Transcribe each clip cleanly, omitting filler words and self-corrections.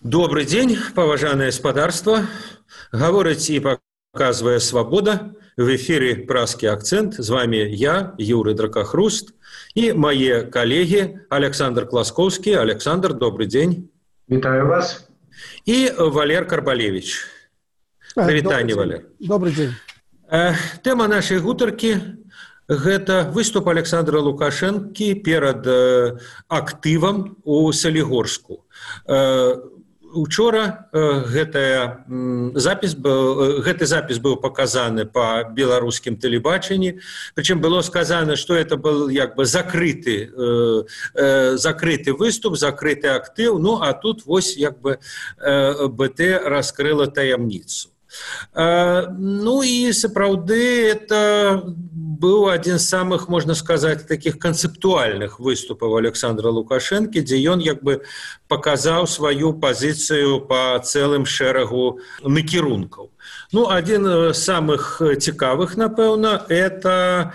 Добрый день, поважанное спадарство. Говорить и показывая «Свобода». В эфире «Пражский акцент». С вами я, Юрий Дракохруст, и мои коллеги Александр Класковский. Александр, добрый день. Витаю вас. И Валер Карбалевич. Привитание, Валер. Добрый день. Тема нашей гутарки – гэта выступ Александра Лукашэнкі перад актывам у Салігорску. Учора гэты запіс быў паказаны па беларускім тэлебачанні, прычым было сказано, што это был як бы закрыты выступ, закрыты актыў, ну а тут вось як бы БТ раскрыла таямніцу. Ну і сапраўды это быў адзін з самых, можна сказаць, таких канцэптуальных выступаў Александра Лукашэнкі, дзе ён як бы паказаў сваю пазіцыю па цэлым шэрагу накірункаў. Ну, адзін з самых цікавых, напэўна, это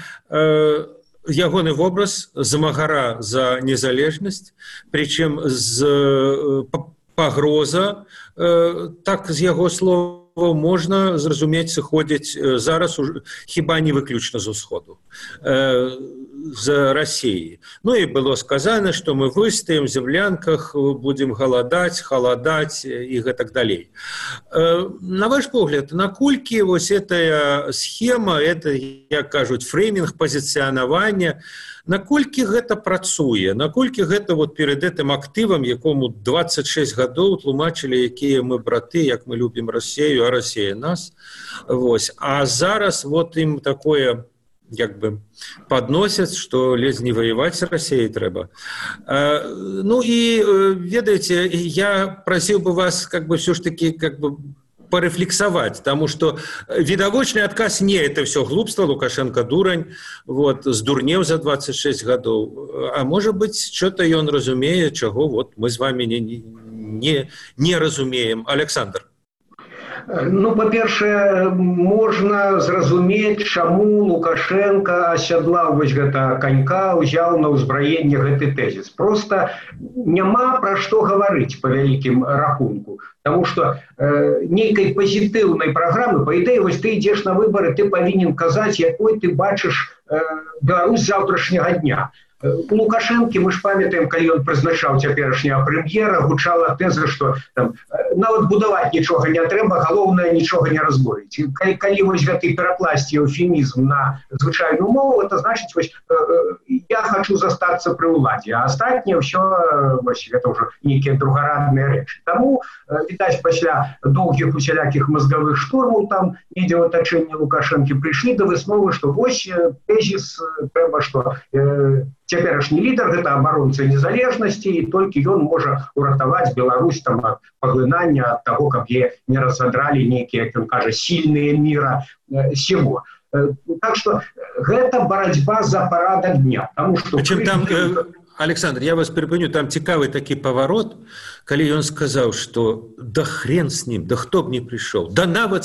ягоны вобраз замагара за незалежнасць, прычым з пагроза, так з яго слов, можна зразумець, сыходзіць зараз хіба не выключна з усходу, з Расіі. Ну і было сказано, што мы выстаем в землянках, будем халадаць і гэтак далей. На ваш погляд, наколькі вось этая схема, это, як кажуць, фреймінг пазіцыянавання, наколькі гэта працуе, наколькі гэта вот перед этим актывам, якому 26 гадоў тлумачылі, якія мы браты, як мы любім Расію, а Расія нас. Вось. А зараз вот ім такое як бы подносят, что ледзь не воевать с Россией трэба. Ну и, ведаете, я просил бы вас как бы все ж таки как бы порефлексовать, потому что видовочный отказ не, это все глупство, Лукашенко дурань, вот, сдурнев за 26 годов. А может быть, что-то он разумеет, чего вот мы с вами не разумеем. Александр. Ну, па-першае, можна зразумець, чаму Лукашенко асядлаў вось гэта канька, узяў на ўзбраенне гэты тэзіс. Просто няма пра што гаварыць па вялікім рахунку. Таму што нейкай пазітыўнай праграмы, па ідэі, вось ты ідзеш на выбары, ты павінен казаць, якой ты бачыш Беларусь заўтрашняга дня. У Лукашэнкі, мы ж памятаем, калі ён прызначаў цяперашняга прэм'ера, гучала тэза, што там, нават будаваць нічога не трэба, галоўнае нічога не разборыць. Калі вось гэты перакласці эўфемізм на звычайную мову, это значыць, вось, я хочу застацца пры ўладзе, а астатняе ўсё, вось, гэта ўжо нейкія другарадныя рэчы. Таму, відаць, пасля доўгіх усялякіх мазгавых штурмаў там, недзе ў атачэнні Лукашэнкі, прыйшлі да высновы, што вось тэзіс трэба, што цяперашні лідар, гэта абаронца незалежнасці, і толькі ён можа уратаваць Беларусь там ад паглынання, ад таго, каб яе не разадралі нейкія, як ён кажа, сільныя міра сего. Так што гэта барацьба за парадак дня. Таму што там, Александр, я вас перепыню, там цікавы такі паварот, калі ён сказаў, што да хрен з ним, да хто б не прыйшоў, да нават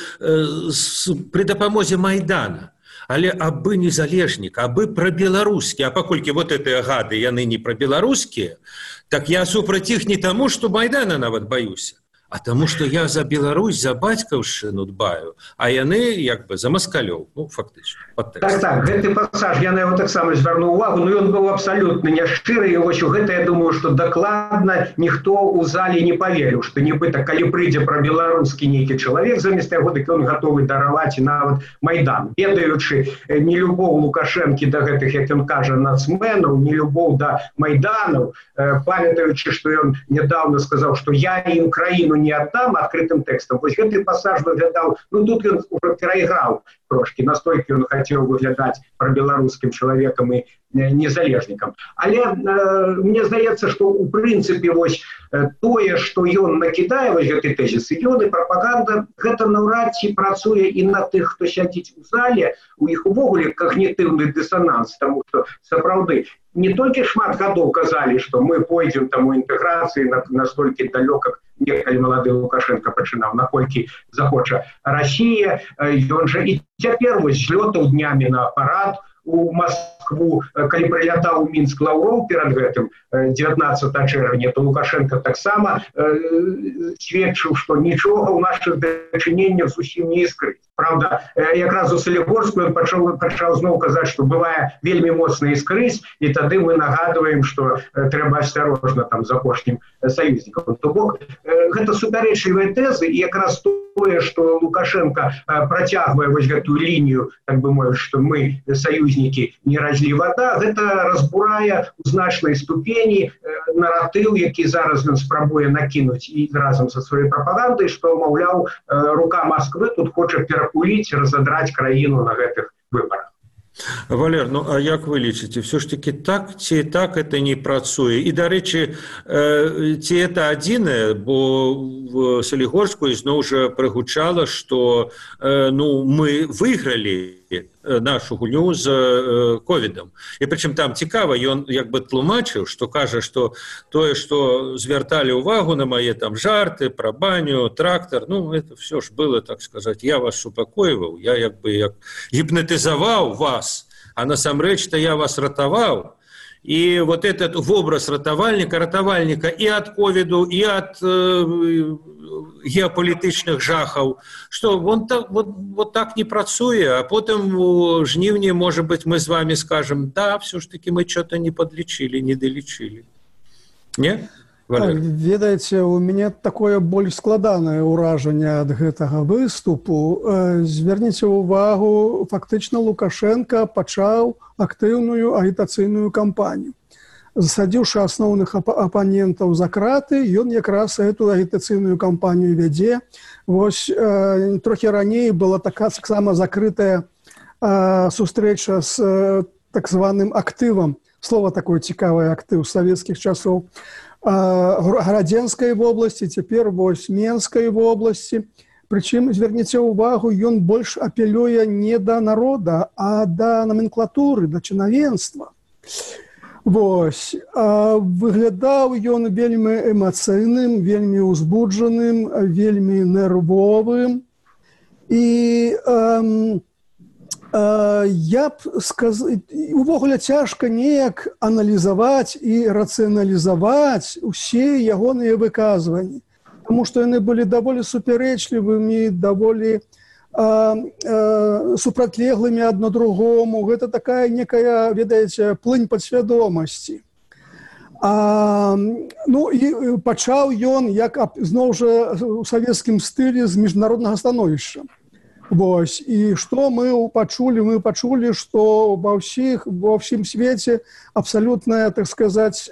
пры дапамозе Майдана. Але абы незалежнік, абы прабеларускі, а паколькі вот гэтыя гады, яны не прабеларускія, так я супраць іх не таму, што Майдана нават баюся, а таму, што я за Беларусь, за бацькаўшчыну дбаю, а яны як бы за маскалёў, ну, фактычна. Так, гэты пасаж, я на яго таксама звярнуў увагу, но ён быў абсалютна няшчыры, і вось у гэта, я думаю, што дакладна ніхто ў зале не паверыў, што нібыта, калі прыйдзе прабеларускі нейкі чалавек замест яго, дык ён гатовы дараваць і нават Майдан. Ведаючы нелюбоў Лукашэнкі да гэтых, як ён кажа, нацменаў, нелюбоў да Майданаў, памятаючы, што ён нядаўна сказаў, што я і Украіну не аддам адкрытым тэкстам. Вось гэты пасаж выглядаў, ну тут ён уже перайграў трошки, настолькі ён хацеў выглядаць прабеларускім чалавекам і незалежнікам. Але мне здаецца, што ў прынцыпе вось тое, што ён накідае вось гэты тэзіс, ён і прапаганда, гэта наўрад ці працуе і на тых, хто сядзіць у зале, у іх увогуле когнітыўны дысананс, таму што сапраўды не толькі шмат гадоў казалі, што мы пойдзем там у інтэграцыі настолькі далёка, некалі малады Лукашенко пачынаў, наколькі захоча Расія, ён жа і цяпер вось злётаў днямі на апарат у Москву, калі прылятаў у Мінск Лаўроў перад гэтым 19 чэрвеня, то Лукашенко таксама сведчыў, што нічога ў нашых дачыненнях зусім не іскрыць. Правда, якраз у Салігорску ён пачаў зноў казаць, што бывае вельмі моцна іскрыць, і тады мы нагадваем, што трэба асцярожна там з апошнім саюзнікам. То бок, гэта супярэчлівыя тэзы, і якраз тое, што Лукашенко працягвае вось гэтую лінію, так бы мовіць, што мы саюзнікі не разлі вада, гэта разбурае у значнай ступені наратыў, які зараз ён спрабуе накінуць і разам са сваёй прапагандай, што, маўляў, рука Москвы тут хоча перакуліць, разадраць краіну на гэтых выбарах. Валер, ну а як вы лічыце, все ж таки так ці так это не працуе? І, дарэчы, ці это адзінае, бо в Салігорску ізноў жа прыгучала, што мы выйгралі нашу гульню з ковідам. І прычым там цікава, ён як бы тлумачыў, што кажа, што тое, што звярталі ўвагу на мае там жарты пра баню, трактар, это все ж было, так сказаць, я вас супакойваў, я як бы як гіпнатызаваў вас, а насамрэч-то я вас ратаваў. И вот этот образ ратавальніка и от ковіду, и от геополітычных жахаў, что вот так не працуе, а потом у жніўні, может быть, мы с вами скажем, да, все ж таки мы что-то не подлечили, не долечили. Не? Ведаеце, у мяне такое больш складанае ўражанне ад гэтага выступу. Зверніце ўвагу, фактычна Лукашенко пачаў актыўную агітацыйную кампанію. Засадзіўшы асноўных апанентаў за краты, ён якраз эту агітацыйную кампанію вядзе. Вось трохі раней была таксама закрытая сустрэча з так званым актывам. Слово такое цікавае, актыў савецкіх часоў. Гарадзенскай вобласці, цяпер вось Менскай вобласці. Прычым, зверніце ўвагу, ён больш апелюе не да народа, а да номенклатуры, да чынавенства. Вось. Выглядаў ён вельмі эмацыйным, вельмі ўзбуджаным, вельмі нервовым. І я б сказаў, увогуле цяжка неяк аналізаваць і рацыяналізаваць усе ягоныя выказванні, таму што яны былі даволі супярэчлівымі, даволі супрацьлеглымі адно другому. Гэта такая некая, ведаеце, плынь падсвядомасці. І пачаў ён, як зноў жа у савецкім стылі, з міжнароднага становішча. Вось. І што мы пачулі? Мы пачулі, што ва ўсім свеце абсалютная, так сказаць,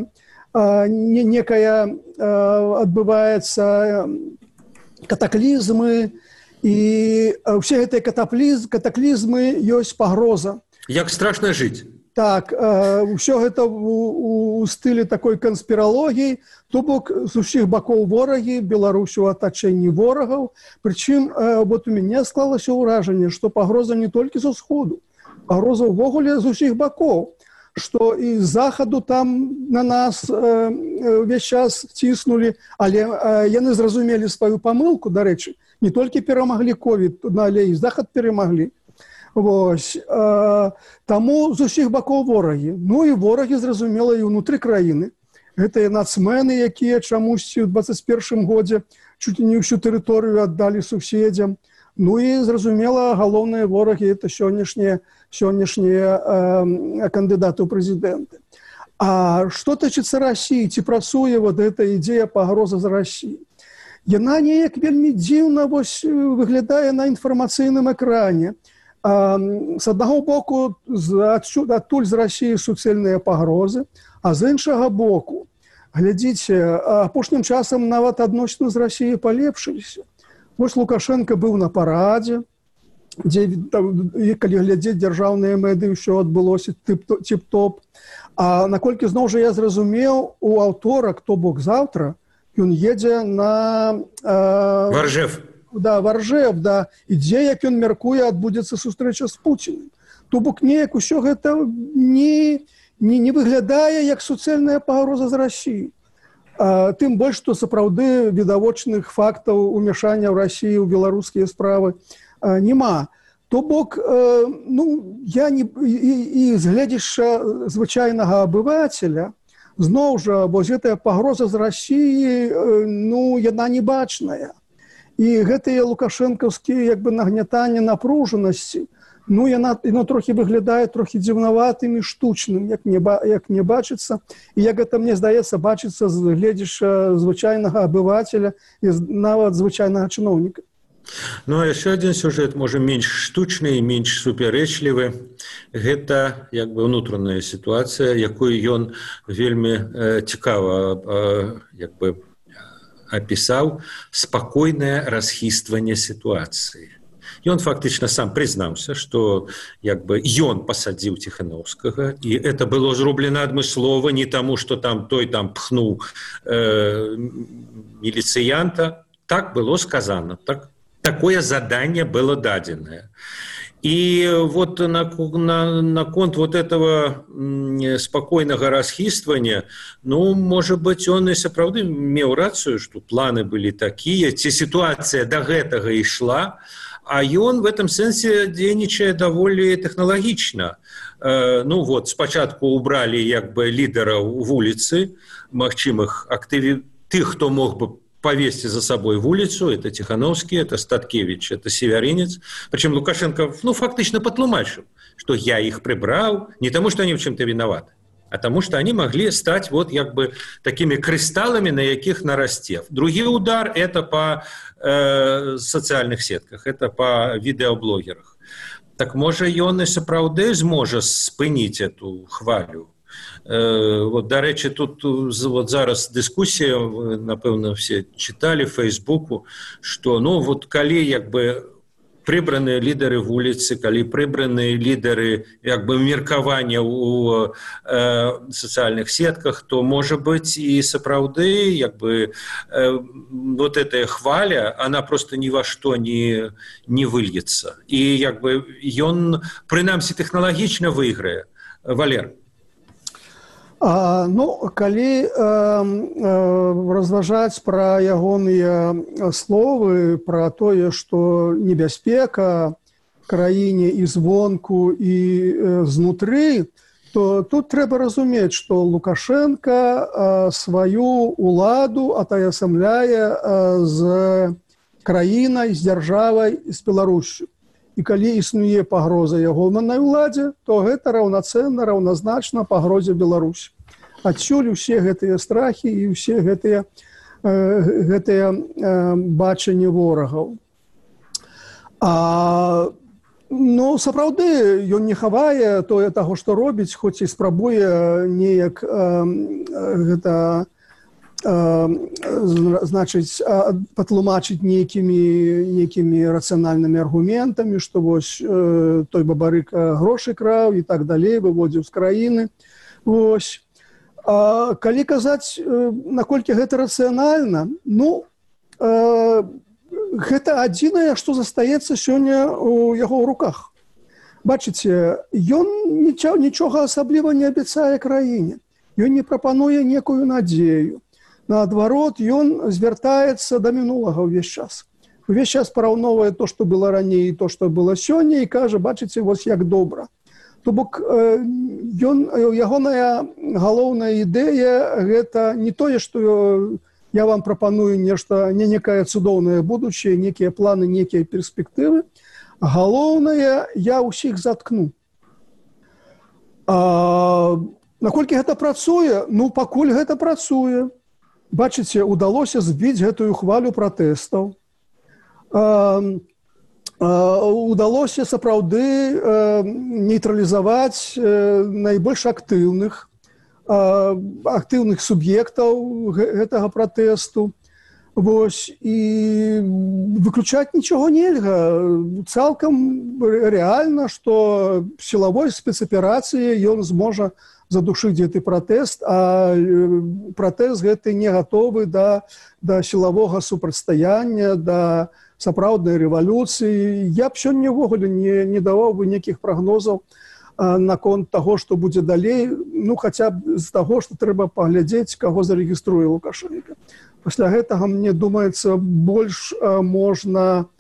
некая адбываецца катаклізмы, і ўсе гэтыя катаклізмы ёсць пагроза. Як страшна жыць. Так, ўсё гэта у стылі такой канспіралогіі, то бок з усіх бакоў ворагі, Беларусь у атачэнні ворагаў. Прычым, вот у мяне склалася ўражанне, што пагроза не толькі з усходу, пагроза ўвогуле з усіх бакоў, што і з захаду там на нас увесь час ціснулі, але яны зразумелі сваю памылку, дарэчы, не толькі перамаглі ковід, але і захад перамаглі. Вось. Таму з усіх бакоў ворагі. Ну і ворагі, зразумела, і ўнутры краіны. Гэта нацмены, якія чамусьці ў 21 годзе чуць не ўсю тэрыторыю аддалі суседзям. Ну і, зразумела, галоўныя ворагі – это сённяшнія кандыдаты ў прэзідэнты. А што тычыцца Расіі? Ці працуе вот эта ідзея пагроза з Расіі? Яна неяк вельмі дзіўна выглядае на інфармацыйным экране. З аднаго боку, адтуль з Расіі суцэльныя пагрозы, а з іншага боку, глядзіце, апошнім часам нават адносіны з Расіяй палепшыліся. Вось Лукашенко быў на парадзе, дзе, калі глядзець дзяржаўныя медыі, ўсё адбылося тип-топ. А наколькі зноў жа я зразумеў, у аўторак, то бок заўтра, ён едзе на Варжев. Да, Варжев, да, ідзе, як ён мяркуе, адбудзецца сустрэча з Пуцінам. То бок неяк усё гэта не выглядае як суцэльная пагроза з Расіі. Тым больш, што сапраўды відавочных фактаў умяшання ў Расіі ў беларускія справы няма. То бок, я не і з гледзяча звычайнага абывацеля, зноў жа, вось гэтая пагроза з Расіі, яна не бачная. І гэтыя лукашэнкаўскія нагнятанні напружанасці, яно трохі выглядае трохі дзіўнаватым і штучным, як мне бачыцца, і як гэта, мне здаецца, бачыцца з гледзяча звычайнага абывацеля і нават звычайнага чыноўніка. А яшчэ адзін сюжэт, можа, менш штучны і менш супярэчлівы. Гэта ўнутраная сітуацыя, якую ён вельмі цікава апісаў, спакойнае расхістванне сітуацыі. Ён фактычна сам прызнаўся, што ён пасадзіў Ціханаўскага, і это было зроблена адмыслова не таму, што той пхнуў міліцыянта. Так было сказано, такое заданне было дадзенае. И вот наконт вот этого спокойного расхиствания, может быть, он и сапраўды меў рацию, что планы были такие, ситуация до гэтага и шла, а ён в этом сенсе дзейнічае даволі тэхналагічна. Спачатку убрали лідараў вуліцы, магчымых тых, хто мог бы повесить за собой в улицу, это Тихановский, это Статкевич, это Северинец. Причем Лукашенко, фактично потлумачил, что я их прибрал не потому, что они в чем-то виноваты, а тому, что они могли стать такими кристаллами, на яких нарастев. Другой удар – это по социальных сетках, это по видеоблогерах. Так, може, ён і сапраўды зможа спыніць эту хвалю. До речі, тут зараз дискусія, напевно, всі читали в Фейсбуку, що, коли, прибрані лідери вулиці, коли прибрані лідери, меркавання у соціальних сетках, то, може бути, і сапраўды, вот эта хваля, она просто ни во что не выльется. І, ён, принамсі, технологічно выйграе. Валер. Калі разважаць пра ягоныя словы, пра тое, што небяспека краіне і звонку, і знутры, то тут трэба разумець, што Лукашенко сваю уладу атаясамляе з краінай, з дзяржавай, з Беларусю. І калі існуе пагроза ягонай уладзе, то гэта раўнацэнна, раўназначна пагрозе Беларусі. Адсюль усе гэтыя страхі і ўсе гэтыя бачанні ворагаў. Сапраўды, ён не хавае таго, што робіць, хоць і спрабуе неяк патлумачыць нейкімі рацыянальнымі аргументамі, што вось той бабарык грошы краў і так далей, выводзіў з краіны. Калі казаць, наколькі гэта рацыянальна, гэта адзінае, што застаецца сёння ў яго руках. Бачыце, ён нічога асабліва не абяцае краіне, ён не прапануе некую надзею. Наадварот, ён звяртаецца да мінулага ўвесь час. Увесь час параўноўвае то, што было раней, і то, што было сёння, і кажа, бачыце, вось як добра. То бок, ягоная галоўная ідэя – гэта не тое, што я вам прапаную нешта, не некае цудоўнае будучае, некія планы, некія перспектывы. Галоўнае, я ўсіх заткну. Наколькі гэта працуе? Пакуль гэта працуе. Бачыце, удалося збіць гэтую хвалю пратэстаў. Удалося сапраўды нейтралізаваць найбольш актыўных суб'ектаў гэтага пратэсту. І выключаць нічога нельга. Цалкам рэальна, што сілавой спецаперацыяй ён зможа задушыць гэты пратэст, а пратэст гэты не гатовы да сілавога супрацьстаяння, да сапраўднай рэвалюцыі. Я б сёння ўвогуле не даваў бы нейкіх прагнозаў наконт таго, што будзе далей, хаця б з таго, што трэба паглядзець, каго зарэгіструе Лукашенко. Пасля гэтага, мне думаецца, больш можна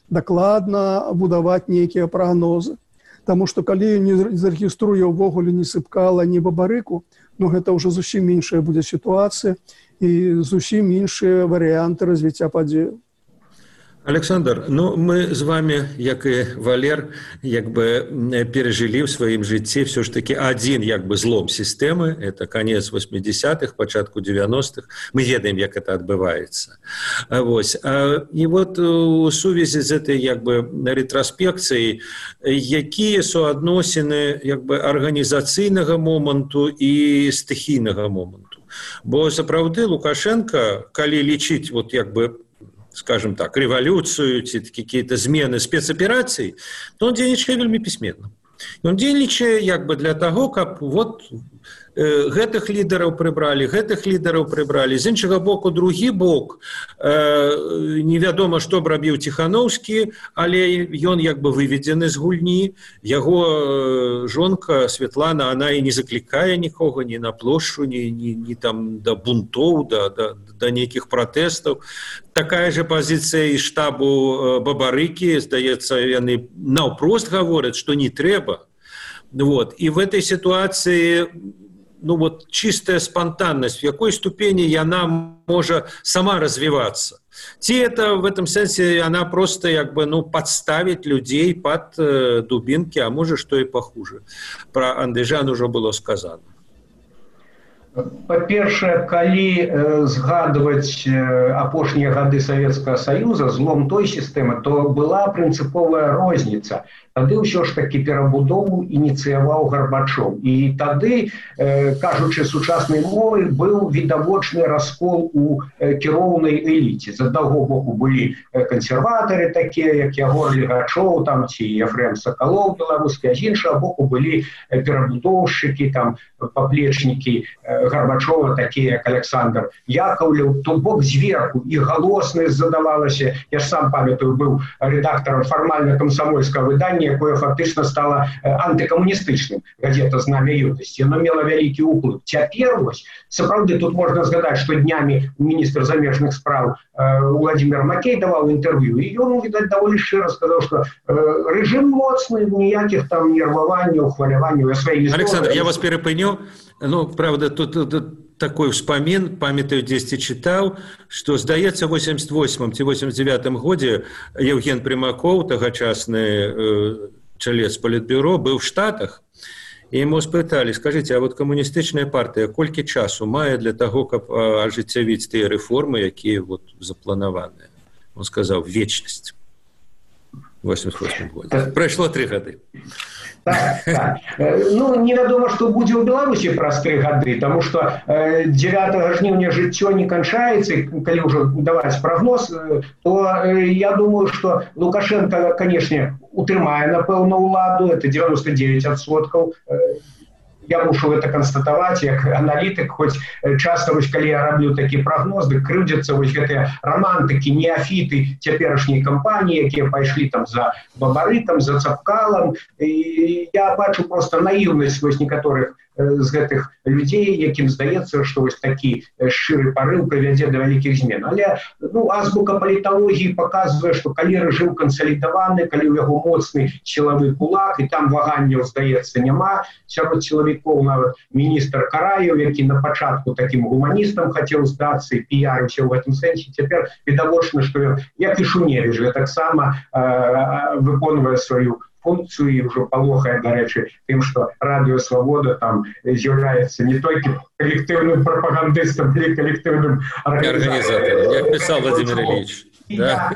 дакладна будаваць нейкія прагнозы. Таму што калі не зарэгіструе ўвогуле ні Сыпкала, ні Бабарыку, ну гэта ўжо зусім іншая будзе сітуацыя і зусім іншыя варыянты развіцця падзеяў. Александр, ну мы з вами, як і Валер, перажылі ў сваім жыцці все ж таки адзін злом сістэмы, это конец 80-х, пачатку 90-х. Мы ведаем, як это адбываецца. І вот у сувязі з этой рэтроспекцыяй, якія суадносіны арганізацыйнага моманту і стыхійнага моманту. Бо сапраўды Лукашенко, калі лічыць скажем так, революцию, какие-то змены спецопераций, то он дзейнічае вельмі пісьменна. Он дзейнічае для того, каб гэтых лідараў прыбралі, з іншага боку, другі бок, невядома, што б рабіў Ціхановскі, але ён выведзены з гульні. Яго жонка Светлана, она і не заклікае нікога ні на плошчу, ні там да бунтоў, да нейкіх пратэстаў. Такая же пазіцыя і штабу Бабарыкі, здаецца, яны наўпрост гавораць, што не трэба. І в этой ситуации чистая спонтанность, в какой ступени она может сама развиваться. Ці это в этом сенсе она просто подставить людей под дубинки, а может что и похуже. Про Андыжан уже было сказано. Па-першае, калі згадваць апошнія гады Савецкага Саюза, злом той сістэмы, то была прынцыповая розніца. Тады ўсё ж такі перабудову ініцыяваў Гарбачоў. І тады, кажучы сучаснай мовай, быў відавочны раскол у кіроўнай эліце. З аднаго боку былі кансерватары такія, як Ягор Легачоў ці Ефрем Сакалоў беларускі, а з іншага боку былі перабудоўшчыкі, паплечнікі Гарбачова, такія як Александр Яковлев. То бок зверху і галоснасць задавалася. Я ж сам памятаю, быў рэдактарам фармальна-камсамольскага выдання, якое фактычна стала антыкамуністычным, газета «Знамя юнасці». Яно мела вялікі ўплыў. Цяпер, сапраўды, тут можна згадаць, што днямі міністр замежных спраў Владимир Макей даваў інтэрв'ю, і ён, відаць, даволі шчыра сказаў, што рэжым моцны, ніякіх там нерваванняў, хваляванняў. Александр, я вас перепыню. Правда, тут такой вспомин, памятаю, дзесьці читал, что, здаецца, в 88-89 годзе Евген Примаков, тагачасны чалец Политбюро, был в Штатах, и ему спытали, скажите, а коммунистычная партия колькі часу мае для того, каб ажыццявіць тыя рэформы, якія запланаваныя? Он сказал, вечность. В 88 годзе. Прайшло 3 гады. Так. Невядома, што будзе ў Беларусі праз 3 гады, таму што 9 жніўня жыццё не канчаецца, калі ўжо даваць прагноз, то я думаю, што Лукашенко, канешне, утрымае, напэўна, ўладу, это 99%. Я мушу это констатаваць як аналітык, хоць часта, калі я раблю такі прагноз, дык крыўдзяцца гэтыя рамантыкі, неафіты цяперашняй кампаніі, якія пайшлі за Бабарыкам, за Цапкалам. І я бачу проста наіўнасць некаторых з гэтых людзей, якім здаецца, што такі шчыры парыў прывядзе да вялікіх змен. Але азбука паліталогіі паказвае, што калі рэжым кансалідаваны, калі ў яго моцны сілавы кулак, і там ваганняў, здаецца, няма, сярод сілавікоў нават міністр Караеў, які на пачатку такім гуманістам хацеў здацца і піярыўся ў гэтым сэнсе, цяпер відавочна, што як і Шуневіч, таксама выконвае сваю функцию і ўжо палохае, дарэчы, тым, што Радыё Свабода там з'яўляецца не толькі калектыўным прапагандыстам, але калектыўным арганізатарам, як пісаў Владимир Ильич. Я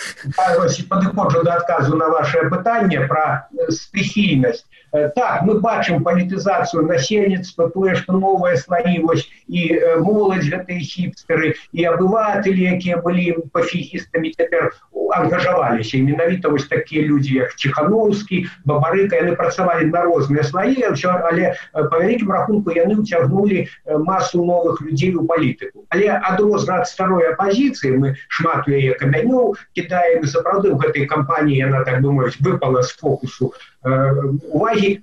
падыходжу да адказу на ваше пытанне пра стыхійнасць. Так, мы бачым палітызацыю насельніцтва, тое, што новыя слаі, і моладзь, гэтыя хіпстары, і абыватэлі, якія былі пафігістамі, цяпер ангажаваліся. І менавіта такія людзі, як Ціхановскі, Бабарыка, яны працавалі на розныя слаі, але па вялікім рахунку яны ўцягнулі масу новых людзей у палітыку. Але адрознна ад старой апазіцыі, мы шмат у яе камянёў кідаем, і сапраўды ў гэтай кампаніі яна, так бы мовіць, выпала з фокусу увагі.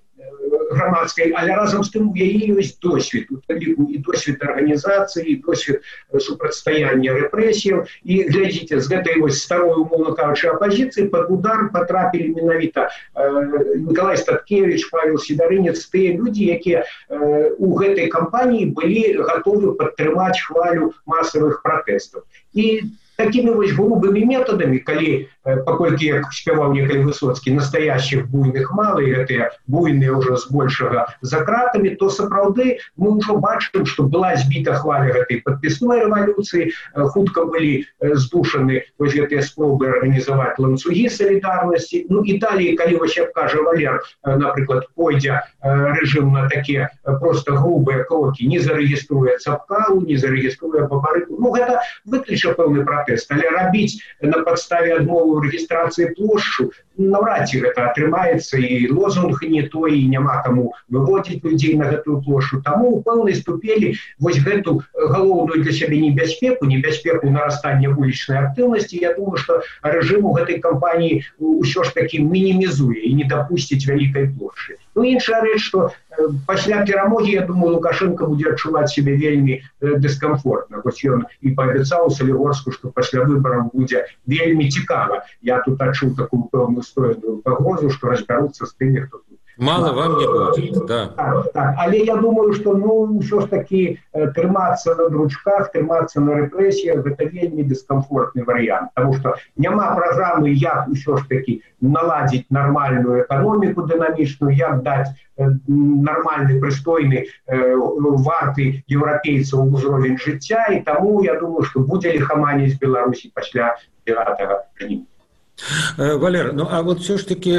грамадскай, але разам з тым у яе ёсць досвед, у ліку і досвед арганізацыі, і досвед супрацьстаяння рэпрэсіяў. І глядзіце, з гэтай вось старой, умоўна кажучы, апазіцыі пад удар потрапілі менавіта Николай Статкевич, Павел Сидорынец, тыя людзі, якія у гэтай кампаніі былі гатовы падтрымаць хвалю масавых пратэстаў. І такими вось грубыми методами, калі, паколькі, як спяваў некалі Высоцкі, настоящих буйных мало, і гэтыя буйныя ўжо збольшага за кратамі, то сапраўды мы ўжо бачым, што была збіта хваля гэтай падпісной рэвалюцыі, хутка былі здушаны вось гэтыя спробы арганізаваць ланцугі салідарнасці. Ну і далей, калі вось, як кажа Валер, напрыклад, пойдзе рэжым на такія просто грубыя крокі, не зарэгіструе Цапкалу, не зарэгіструе Бабарыку, ну гэта выкліча пэўны пратэст, але рабіць на падставе адмовы рэгістрацыі плошчу наўрад ці гэта атрымаецца, і лозунг не той, і няма каму выводзіць людзей на гэтую плошчу. Таму у пэўнай ступені вось гэту галоўную для сябе небяспеку нарастання вулічнай актыўнасці, я думаю, што рэжым у гэтай кампаніі ўсё ж такі мінімізуе і не дапусціць вялікай плошчы. Ну, іншая рэч, што пасля перамогі, я думаю, Лукашенко будзе адчуваць сябе вельмі дыскамфортна. Хоць ён і паабяцаў Салігорску, што пасля выбараў будзе вельмі цікава. Я тут адчуў такую пэўную стоеную пагрозу, што разбяруцца з тымі, хто тут. Мало вам не будет, да. Так. Але я думаю, што ўсё ж такі трымацца на дручках, трымацца на рэпрэсіях, гэта вельмі дыскамфортны варыянт. Таму што няма праграмы, як ўсё ж такі наладзіць нармальную эканоміку дынамічную, як даць нармальны, прыстойны, варты еўрапейцаў узровень жыцця, і таму я думаю, што будзе ліхаманіць Беларусі пасля 9 жніўня. Валер, ну а вот все ж таки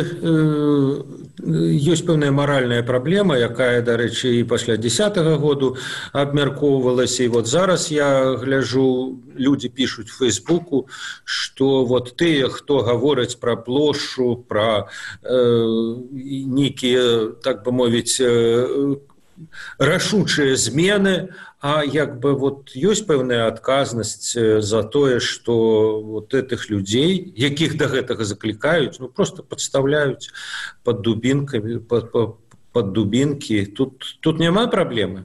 ёсць пэўная маральная праблема, якая, дарэчы, і пасля 10-го году абмяркоўвалася, і вот зараз я гляджу, людзі пішуць в Фейсбуку, што вот тыя, хто гавораць пра плошчу, пра нейкія, так бы мовіць, рашучыя змены, а як бы вот ёсць пэўная адказнасць за тое, што вот этих людзей, якіх да гэтага заклікаюць, ну просто падставляюць под дубінкамі, под дубінкі. Тут няма праблемы?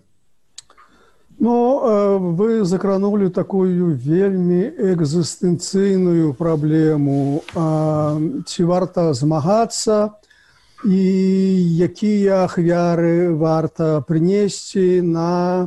Ну, вы закранули такую вельмі экзістэнцыйную праблему. Ці варта змагацца, і якія ахвяры варта прынесці на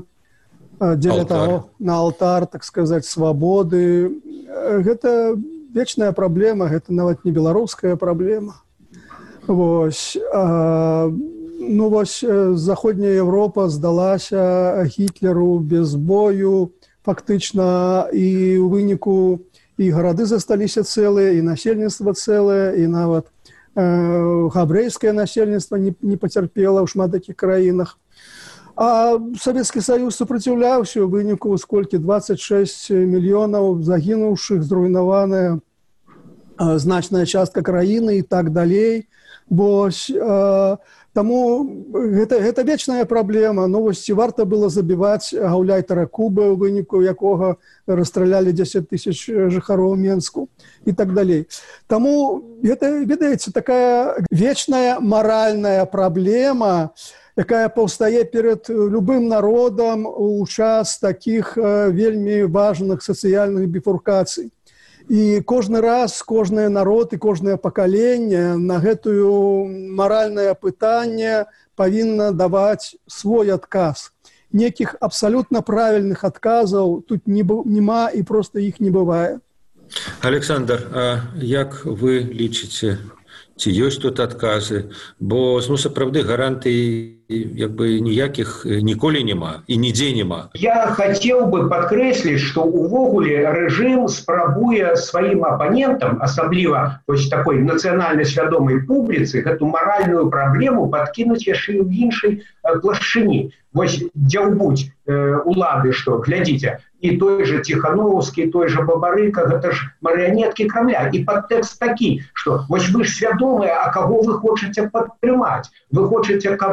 алтар, так сказать, свабоды. Гэта вечная праблема, гэта нават не беларуская праблема. Вось. Ну, вось, заходняя Европа здалася Гітлеру без бою, фактычна, і ў выніку і гарады засталіся цэлыя, і насельніцтва цэлае, і нават габрэйскае насельніцтва не пацярпела ў шмат такіх краінах. А Савецкі Саюз супраціўляўся, у выніку сколькі 26 мільёнаў загінуўшых, зруйнаваная значная частка краіны і так далей. Вось, таму гэта вечная праблема. Ну, вось, ці варта было забіваць гаўляйтара Кубы, у выніку якога расстралялі 10 000 жыхароў Менску і так далей. Таму гэта, ведаеце, такая вечная маральная праблема, якая паўстае перад любым народам у час такіх вельмі важных сацыяльных біфуркацый. І кожны раз, кожны народ і кожнае пакаленне на гэтую маральнае пытанне павінна даваць свой адказ. Некіх абсалютна правільных адказаў тут няма і проста іх не бывае. Александр, а як вы лічыце, ці ёсць тут адказы? Бо, ну, сапраўды, гарантый як бы ніякіх ніколі няма і нідзе няма. Я хацеў бы падкрэсліць, што увогуле рэжым спрабуе сваім апанентам, асабліва вось такой нацыянальна свядомай публіцы, гэту маральную праблему падкінуць яшчэ ў іншай плашчыні. Вось дзяўбуць улады, што, глядзіце, і той же Ціхановскі, той же Бабарыка, гэта ж марыянеткі Крамля. І падтэкст такі, што вось вы ж свядомыя, а каго вы хочаце падтрымаць? Вы хочаце, каб у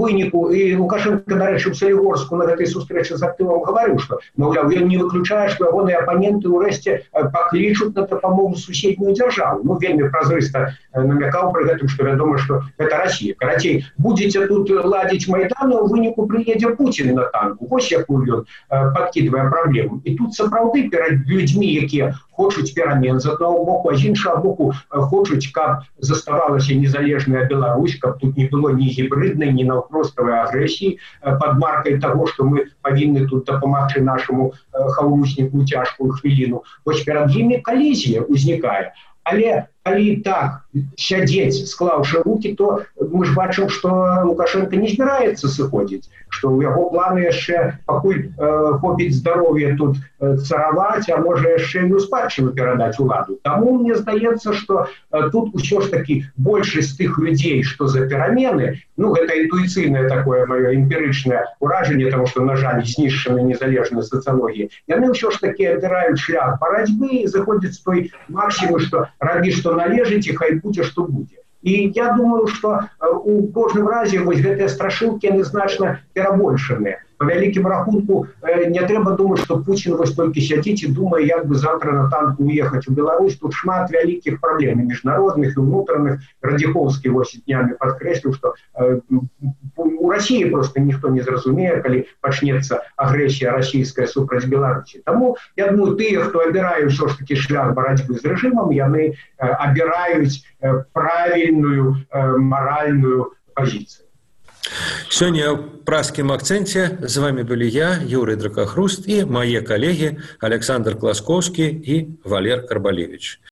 выніку і Лукашенко, дарэчы, у Салігорску на гэтай сустрэчы з актывам гаварыў, што, маўляў, ён не выключае, што ягоныя апаненты ўрэшце паклічуць на дапамогу суседнюю дзяржаву. Ну, вельмі празрыста намякаў пры гэтым, што вядома, што гэта Расія. Карацей, будзеце тут ладзіць Майдан, у выніку прыедзе Пуцін на танку. Вось якую ён падкідвае праблему. І тут сапраўды перад людзьмі, якія хочуць перамен з аднаго боку, а з іншага боку хочуць, каб заставалася незалежная Беларусь, каб тут не было ні гібриднай, ні наўпроставай агрэсіі пад маркай таго, што мы павінны тут дапамагчы нашаму хаўрусніку ў цяжкую хвіліну. Вось перад імі калізія ўзнікае. Але калі так сядзець, склаўшы рукі, то мы ж бачым, што Лукашенко не збіраецца сыходзіць, што ў яго планы яшчэ пакуль хопіць здароўя тут цараваць, а можа яшчэ і ў спадчыну перадаць уладу. Таму мне здаецца, што тут усё ж такі большасць тых людзей, што за перамены, ну гэта інтуіцыйнае такое маё эмпірычнае ўражанне, таму што, на жаль, знішчана незалежная сацыялогія, яны ўсё ж такі абіраюць шлях барацьбы і заходзяць з той максімы, што рабі, што належыць, і хай будзе, што будзе. І я думаю, што у кожным разе вось гэтыя страшылкі, яны значна перабольшаныя. По вялікім рахунку не трэба думаць, што Пуцін вось толькі сядзіць і думае, як бы завтра на танку уехаць у Беларусь. Тут шмат вялікіх праблем, і міжнародных, і ўнутраных. Радзіхоўскі вось днямі падкрэсліў, што у Расіі проста ніхто не зразумее, калі пачнецца агрэсія расійская супраць Беларусі. Таму, я думаю, тыя, хто абірае ўсё ж такі шлях барацьбы з рэжымам, яны абіраюць правільную маральную пазіцыю. Сёння ў праскім акцэнце з вами былі я, Юрый Дракахруст, і мае калегі Александр Класкоўскі і Валер Карбалевіч.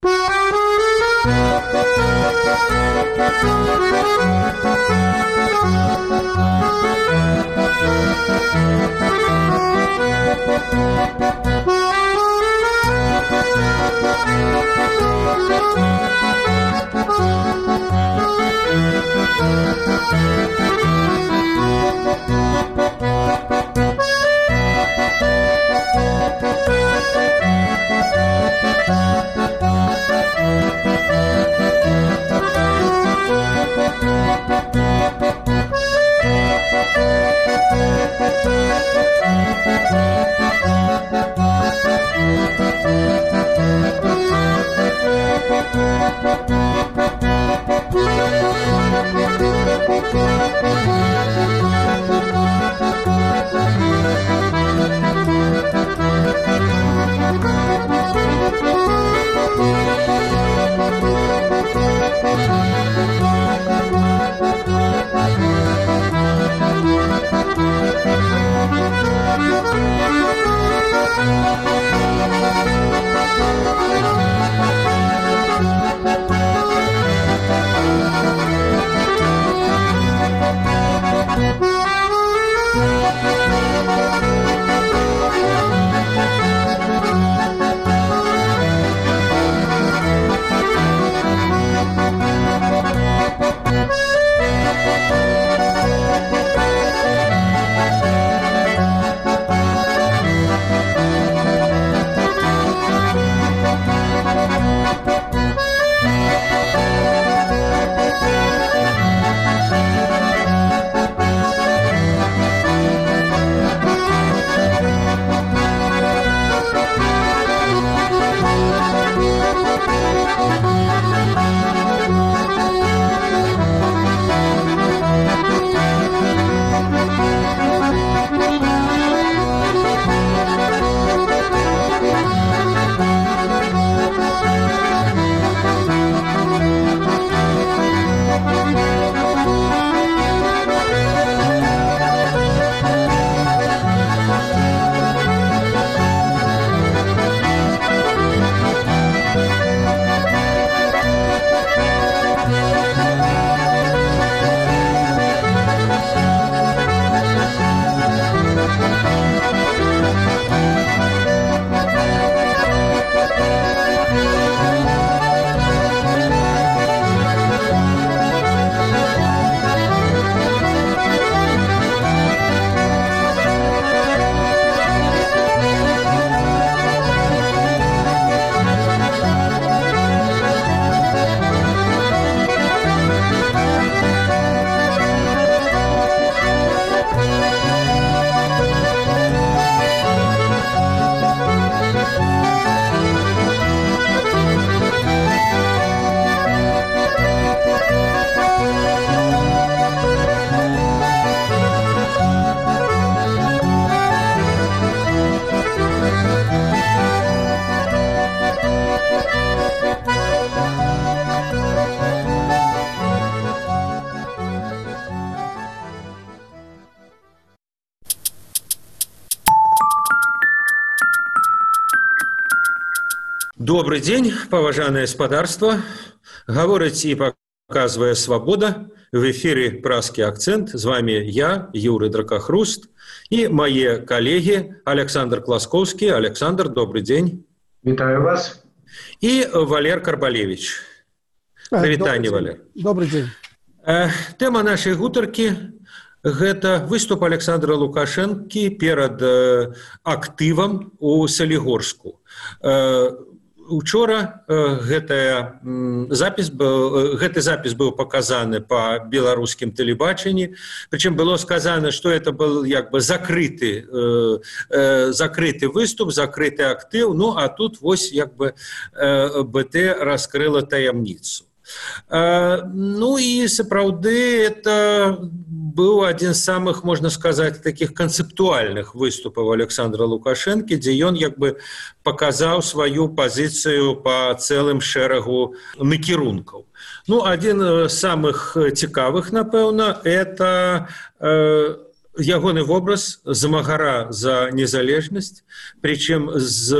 Добрый день, поважанное спадарство. Говорить и показывая «Свобода». В эфире «Пражский акцент». С вами я, Юрий Дракохруст, и мои коллеги Александр Класковский. Александр, добрый день. Витаю вас. И Валер Карбалевич. Привитание, Валер. Добрый день. Тема нашей гутарки – это выступ Александра Лукашэнкі перад актывам у Салігорску. Учора гэты запіс быў паказаны па беларускім тэлебачанні, прычым было сказано, што это был як бы закрыты выступ, закрыты актыў, ну а тут вось як бы БТ раскрыла таямніцу. Ну і сапраўды это быў адзін з самых, можна сказаць, такіх канцэптуальных выступаў Александра Лукашэнкі, дзе ён як бы паказаў сваю пазіцыю па цэлым шэрагу накірункаў. Ну, адзін з самых цікавых, напэўна, это ягоны вобраз замагара за незалежнасць, прычым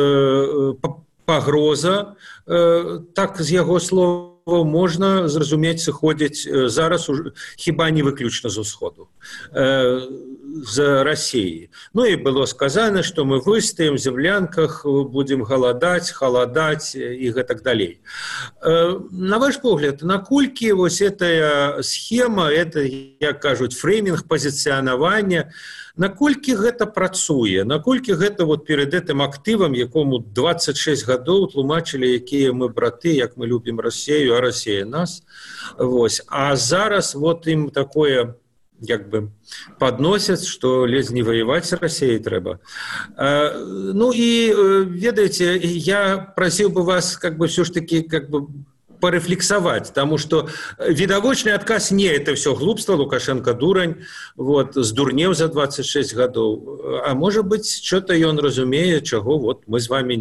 пагроза, так з яго слова, можна зразумець, сыходзіць зараз хіба не выключна з усходу, з Расіі. Ну і было сказано, што мы выстаем в землянках, будем халадаць і гэтак далей. На ваш погляд, наколькі вось этая схема, это, як кажуць, фреймінг пазіцыянавання, наколькі гэта працуе, наколькі гэта вот перед этим актывам, якому 26 гадоў тлумачылі, якія мы браты, як мы любім Расію, а Расія нас. Вось. А зараз вот ім такое як бы подносят, что ледзь не воевать с Россией трэба. Ну и, ведаете, я просил бы вас как бы все ж таки как бы порефлексовать, потому что видовочный отказ не, это все глупство, Лукашенко дурань, вот, сдурнел за 26 годов, а может быть, что-то и он разумеет, чего вот мы с вами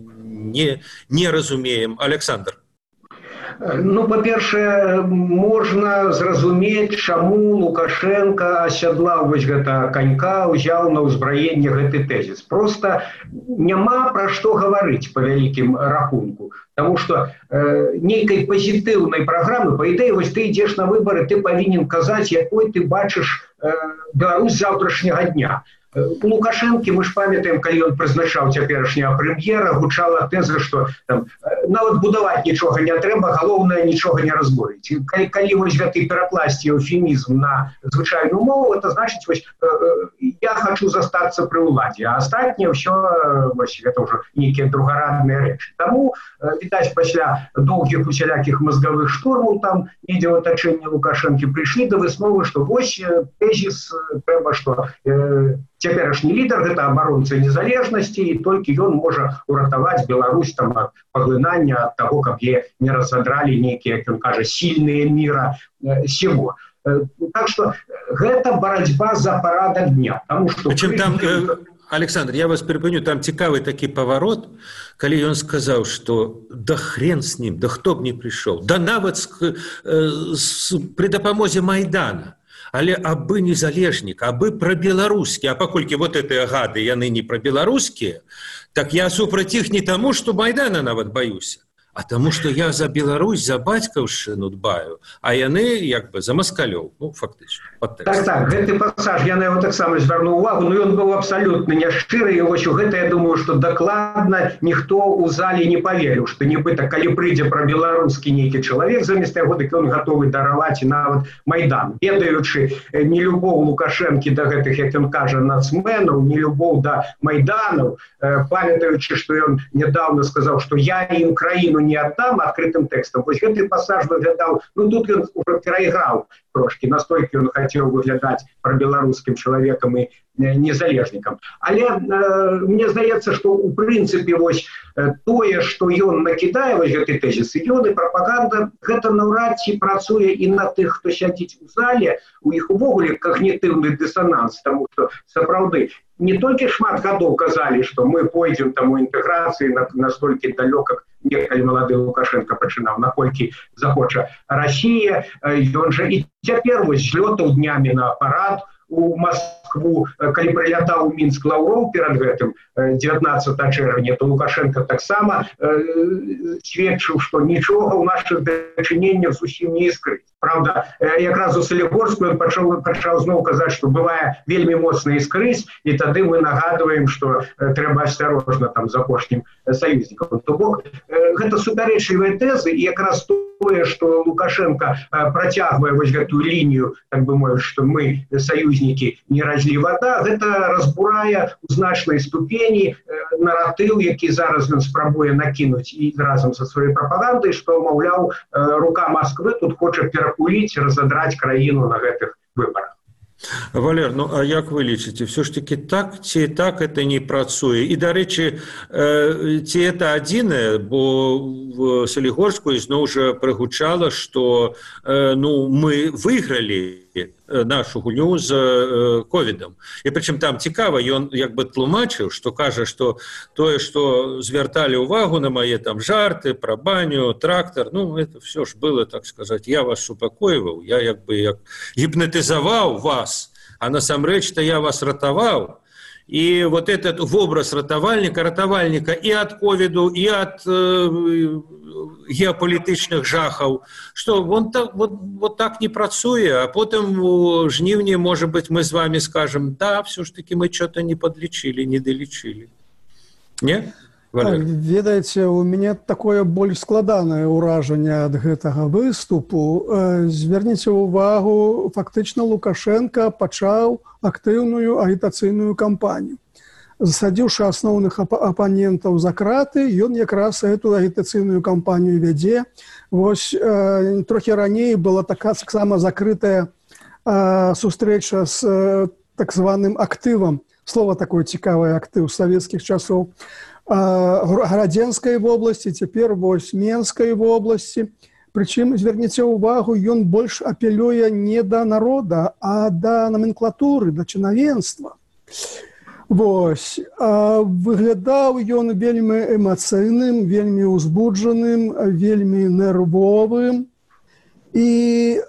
не разумеем. Александр. Ну, па-першае, можна зразумець, чаму Лукашенко асядлаў вось гэта канька, узяў на ўзбраенне гэты тэзіс. Просто няма пра што гаварыць па вялікім рахунку. Таму што нейкай пазітыўнай праграмы, па ідэі, вось ты ідзеш на выбары, ты павінен казаць, якой ты бачыш Беларусь заўтрашняга дня. У Лукашэнкі, мы ж памятаем, калі ён прызначаў цяперашняга прэм'ера, гучала тэза, што там, нават будаваць нічога не трэба, галоўнае нічога не разбурыць. Калі вось гэты перакласці эўфемізм на звычайную мову, это значыць, вось, я хочу застацца пры ўладзе, а астатняе ўсё, вось, гэта ўжо нейкія другарадныя рэчы. Таму, відаць, пасля доўгіх усялякіх мазгавых штурмаў там, недзе ў атачэнні Лукашэнкі, прыйшлі да высновы, што вось тэзіс трэба, што цяперашні лідар, гэта абаронца незалежнасці, і толькі ён можа уратаваць Беларусь там ад паглынання, ад таго, каб яе не разадралі нейкія, як ён кажа, сільныя міра сего. Так што гэта барацьба за парадак дня. Причем там, Александр, я вас перепыню, там цікавы такі паварот, калі ён сказаў, што да хрен з ним, да хто б не прыйшоў, да нават пры дапамозе Майдана. Але абы незалежнік, абы прабеларускі, а паколькі вот гэтыя гады, яны не прабеларускія, так я супраць іх не таму, што Майдана нават баюся, а таму, што я за Беларусь, за бацькаўшчыну дбаю, а яны як бы за маскалёў, ну, фактычна. Так, гэты пасаж, я на яго таксама звярнуў увагу, но ён быў абсалютна няшчыры, і вось у гэта, я думаю, што дакладна ніхто ў зале не паверыў, што нібыта, калі прыйдзе прабеларускі нейкі чалавек замест яго, дык ён гатовы дараваць і нават Майдан. Ведаючы нелюбоў Лукашэнкі да гэтых, як ён кажа, нацменаў, нелюбоў да Майданаў, памятаючы, што ён нядаўна сказаў, што я ім краіну не аддам адкрытым тэкстам. Вось гэты пасаж выглядаў, ну тут ён уже перайграў трошки, настолькі ён хацеў выглядаць прабеларускім чалавекам і незалежнікам. Але мне здаецца, што у прынцыпе вось тое, што ён накідае вось гэты тэзіс, ён і прапаганда, гэта наўрад ці працуе і на тых, хто сядзіць у зале, у іх увогуле когнітыўны дысананс, таму што сапраўды не толькі шмат гадоў казалі, што мы пойдзем там у інтэграцыі настолькі далёка, некалі малады Лукашенко пачынаў, наколькі захоча Расія, ён жа і цяпер вось злётаў днямі на апарат у Москву, калі прылятаў у Мінск Лаўроў перад гэтым 19 чэрвеня, то Лукашенко таксама сведчыў, што нічога ў нашых дачыненнях зусім не іскрыць. Правда, якраз у Салігорску ён пачаў зноў казаць, што бывае вельмі моцна іскрыць, і тады мы нагадваем, што трэба асцярожна там з апошнім саюзнікам. То бок, гэта супярэчлівыя тэзы, і якраз тое, што Лукашенко працягвае вось гэтую лінію, так бы мовіць, што мы саюзнікі не разлі вада, гэта разбурае у значнай ступені наратыў, які зараз ён спрабуе накінуць і разам са сваёй прапагандай, што, маўляў, рука Москвы тут хоча перакуліць, разадраць краіну на гэтых выбарах. Валер, ну а як вы лічыце, все ж таки так ці так это не працуе? І, дарэчы, ці это адзінае, бо в Салігорску ізноў жа прыгучала, што мы выйгралі нашу гульню з ковідам. І прычым там цікава, ён як бы тлумачыў, што кажа, што тое, што звярталі ўвагу на мае там жарты пра баню, трактар, ну это все ж было, так сказаць, я вас супакойваў, я як бы гіпнатызаваў вас, а насамрэч-то я вас ратаваў. И вот этот образ ратавальніка и от ковіду, и от геополітычных жахаў, что вот так не працуе, а потом у жніўні, может быть, мы с вами скажем, да, все ж таки мы что-то не подлечили, не долечили. Не? Ведаеце, у мяне такое больш складанае ўражанне ад гэтага выступу. Зверніце ўвагу, фактычна Лукашенко пачаў актыўную агітацыйную кампанію. Засадзіўшы асноўных апанентаў за краты, ён якраз эту агітацыйную кампанію вядзе. Вось трохі раней была таксама закрытая сустрэча з так званым актывам. Слово такое цікавае, актыў савецкіх часоў. Гарадзенскай вобласці, цяпер вось Менскай вобласці. Прычым, зверніце ўвагу, ён больш апелюе не да народа, а да номенклатуры, да чынавенства. Вось. Выглядаў ён вельмі эмацыйным, вельмі ўзбуджаным, вельмі нервовым. І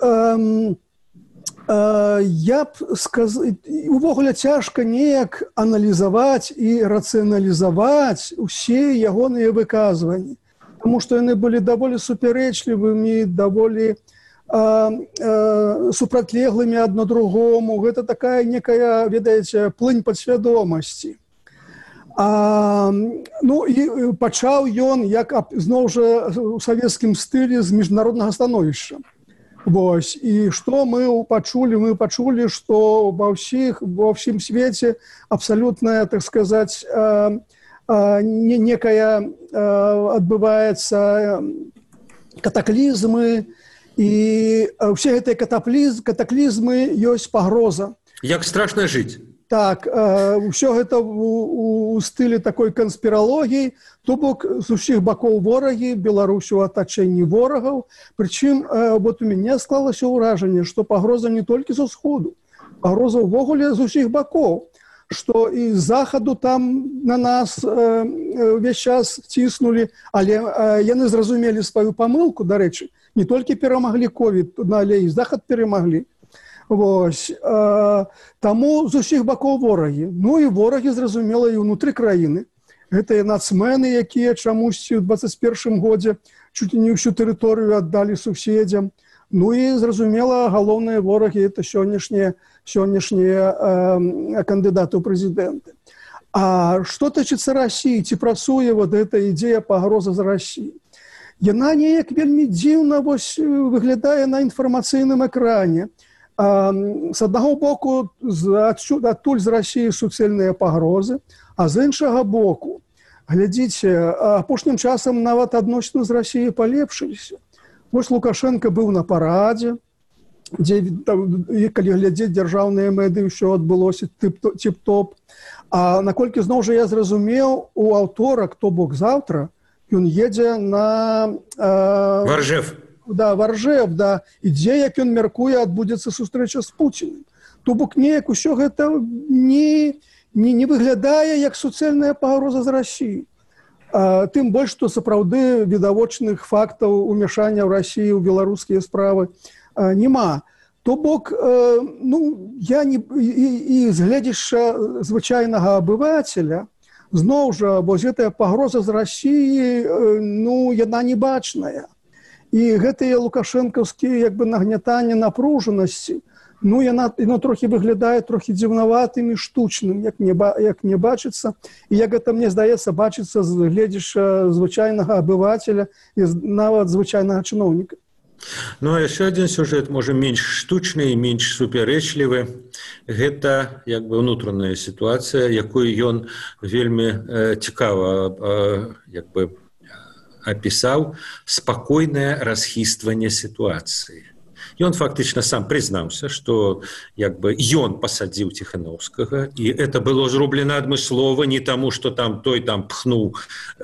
я б сказал, увогуле цяжка неяк аналізаваць і рацыяналізаваць усе ягоныя выказванні, тому што яны былі даволі супярэчлівымі, даволі супрацьлеглымі адно другому. Гэта такая некая, ведаеце, плынь падсвядомасці. Ну і пачаў ён, як зноў жа у савецкім стылі, з міжнароднага становішча. Вось. І што мы пачулі? Мы пачулі, што ва ўсім свеце абсалютная, так сказаць, некая адбываецца катаклізмы, і ўсе гэтыя катаклізмы ёсць пагроза. Як страшна жыць. Так, ўсё гэта у стылі такой канспіралогіі, то бок з усіх бакоў ворагі, Беларусь у атачэнні ворагаў. Прычым, вот у мяне склалася ўражанне, што пагроза не толькі з усходу, пагроза ўвогуле з усіх бакоў, што і з захаду там на нас увесь час ціснулі, але яны зразумелі сваю памылку, дарэчы, не толькі перамаглі ковід, але і захад перамаглі. Вось. Таму з усіх бакоў ворагі. Ну і ворагі, зразумела, і ўнутры краіны. Гэтыя нацмены, якія чамусьці ў 21 годзе чуць не ўсю тэрыторыю аддалі суседзям. Ну і, зразумела, галоўныя ворагі – это сённяшнія кандыдаты ў прэзідэнты. А што тычыцца Расіі? Ці працуе вот эта ідзея пагроза з Расіі? Яна неяк вельмі дзіўна выглядае на інфармацыйным экране. З аднаго боку, адтуль з Расіі суцэльныя пагрозы, а з іншага боку, глядзіце, апошнім часам нават адносіны з Расіяй палепшыліся. Вось Лукашенко быў на парадзе, дзе, калі глядзець дзяржаўныя медыі, ўсё адбылося тип-топ. А наколькі зноў жа я зразумеў, у аўторак, то бок заўтра, ён едзе на Варжев. Да, Варжев, да, і дзе, як ён мяркуе, адбудзецца сустрэча з Пуцінім. То бок неяк усё гэта не выглядае як суцэльная пагроза з Расіі. Тым больш, што сапраўды відавочных фактаў умяшання ў Расіі ў беларускія справы няма. То бок, я не... І з гледзяча звычайнага абывацеля, зноў жа, вось гэтая пагроза з Расіі, яна не бачная. І гэтыя лукашэнкаўскія нагнятанні напружанасці, яно трохі выглядае трохі дзіўнаватым і штучным, як не бачыцца. І як гэта, мне здаецца, бачыцца з гледзяча звычайнага абывацеля і нават звычайнага чыноўніка. Ну, а яшчэ адзін сюжэт, можа, менш штучны і менш супярэчлівы. Гэта, унутраная сітуацыя, якую ён вельмі цікава, описал спокойное расхиствование ситуации. И он фактично сам признался, что он посадил Тихановского, и это было зроблено адмыслова не тому, что той пхнул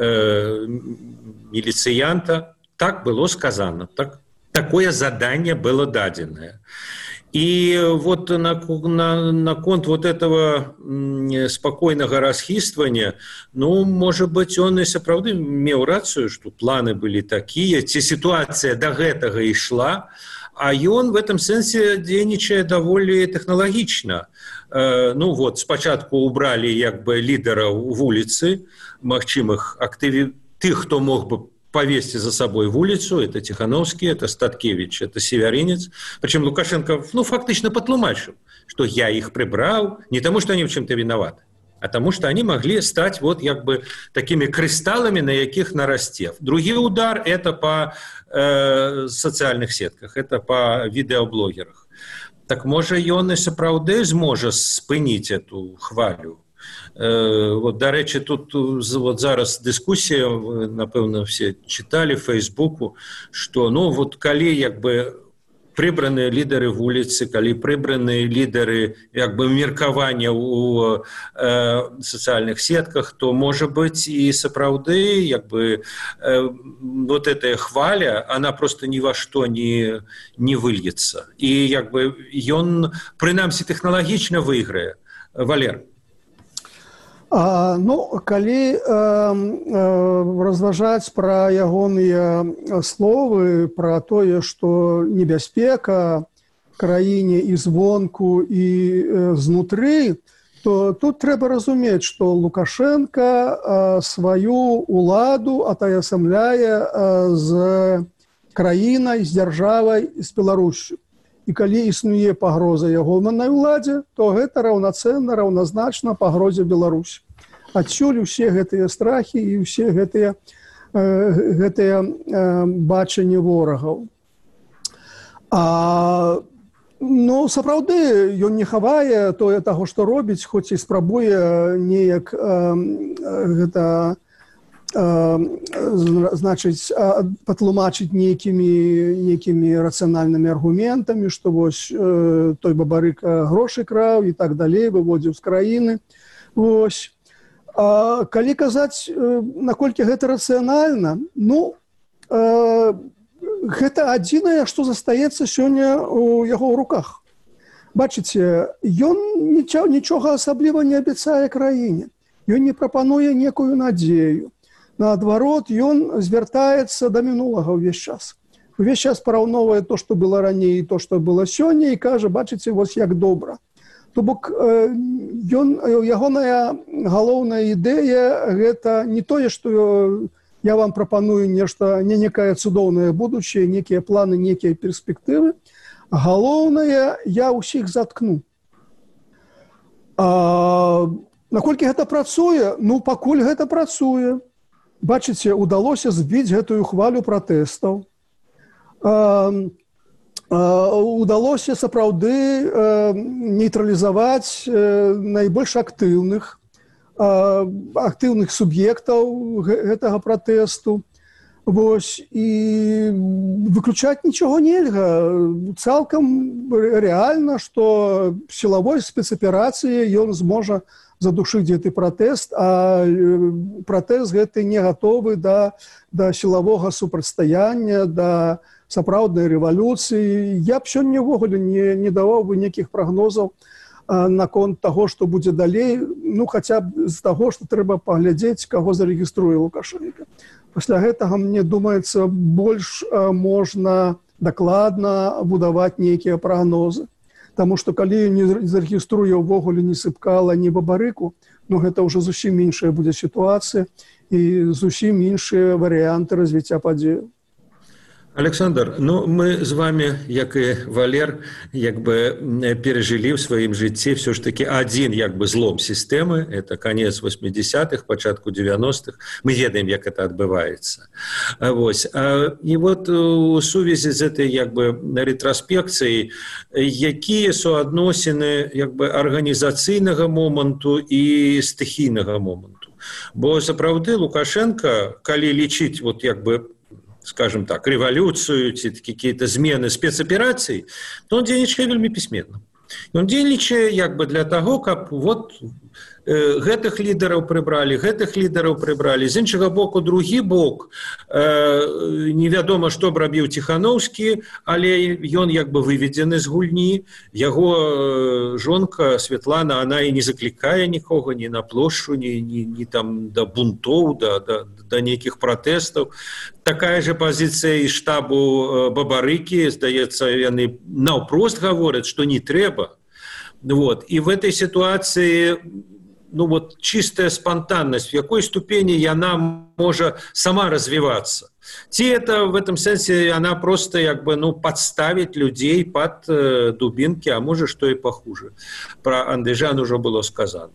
милициянта. Так было сказано, такое задание было даденное. И вот на конт вот этого спокойного расхиствования, может быть, он и сапраўды имел рацию, что планы были такие, ситуация до этого и шла, а он в этом сенсе дзейнічае довольно технологично. Спочатку убрали лидеров улицы, магчымых тех, кто мог бы повесить за собой в улицу, это Тихановский, это Статкевич, это Северинец. Причем Лукашенко, фактично потлумачил, что я их прибрал не тому, что они в чем-то виноваты, а тому, что они могли стать такими кристаллами, на яких нарастев. Другий удар – это по социальных сетках, это по видеоблогерах. Так може ён і сапраўды зможа спыніць эту хвалю. До речі, тут зараз дискусія, напевно, все читали в Фейсбуку, що, коли, прибрані лідери вулиці, коли прибрані лідери, меркавання у соціальних сетках, то, може бути, і сапраўды, эта хваля, она просто ни во что не выльется. І, ён, принамсі, технологічно выйграе. Валер. Калі разважаць пра ягоныя словы, пра тое, што небяспека краіне і звонку, і знутры, то тут трэба разумець, што Лукашенко сваю уладу атаясамляе з краінай, з дзяржавай, з Беларусю. І калі існуе пагроза ягонай уладзе, то гэта раўнацэнна, раўназначна пагрозе Беларусі. Адсюль усе гэтыя страхі і ўсе гэтыя бачанні ворагаў. Сапраўды, ён не хавае таго, што робіць, хоць і спрабуе неяк патлумачыць нейкімі рацыянальнымі аргументамі, што вось той бабарыка грошы краў і так далей, выводзіў з краіны. Калі казаць, наколькі гэта рацыянальна, гэта адзінае, што застаецца сёння ў яго руках. Бачыце, ён нічога асабліва не абяцае краіне. Ён не прапануе некую надзею. Наадварот, ён звяртаецца да мінулага ўвесь час. Увесь час параўноўвае то, што было раней, і то, што было сёння, і кажа, бачыце, вось як добра. То бок, ягоная галоўная ідэя – гэта не тое, што я вам прапаную нешта, не некае цудоўнае будучае, некія планы, некія перспектывы. Галоўнае, я ўсіх заткну. Наколькі гэта працуе? Пакуль гэта працуе. Бачыце, удалося збіць гэтую хвалю пратэстаў. Удалося сапраўды нейтралізаваць найбольш актыўных суб'ектаў гэтага пратэсту. І выключаць нічога нельга. Цалкам рэальна, што сілавой спецаперацыяй ён зможа задушыць гэты пратэст, а пратэст гэты не гатовы да сілавога супрацьстаяння, да сапраўднай рэвалюцыі. Я б сёння ўвогуле не даваў бы нейкіх прагнозаў наконт таго, што будзе далей, хаця б з таго, што трэба паглядзець, каго зарэгіструе Лукашенко. Пасля гэтага, мне думаецца, больш можна дакладна будаваць нейкія прагнозы. Таму што калі не зарэгіструе ўвогуле ні Сыпкала, ні Бабарыку, ну гэта ўжо зусім іншая будзе сітуацыя і зусім іншыя варыянты развіцця падзеяў. Александр, ну мы з вами, як і Валер, як бы пережили в сваім жыцці все ж таки один як бы злом сістэмы, это конец 80-х, пачатку 90-х. Мы ведаем, як это адбываецца. Вось. І вот у сувязі з этой як бы ретроспекцыяй, якія суадносіны як бы арганізацыйнага моманту і стыхійнага моманту. Бо сапраўды Лукашенко, калі лічыць вот як бы скажем так, революцию, какие-то змены спецопераций, то он дзейнічае вельмі пісьменна. Он дзейнічае як бы для того, каб вот гэтых лідараў прыбралі. З іншага боку, другі бок, невядома, што б рабіў Ціхановскі, але ён як бы выведзены з гульні. Яго жонка Светлана, она і не заклікае нікога ні на плошчу, ні там да бунтоў, да нейкіх пратэстаў. Такая же пазіцыя і штабу Бабарыкі, здаецца, яны наўпрост гавораць, што не трэба. Вот. І в этой ситуации ну вот чистая спонтанность, в какой ступени она может сама развиваться. Ці это в этом сенсе она просто как бы, ну, подставить людей под дубинки, а может что и похуже. Про Андыжан уже было сказано.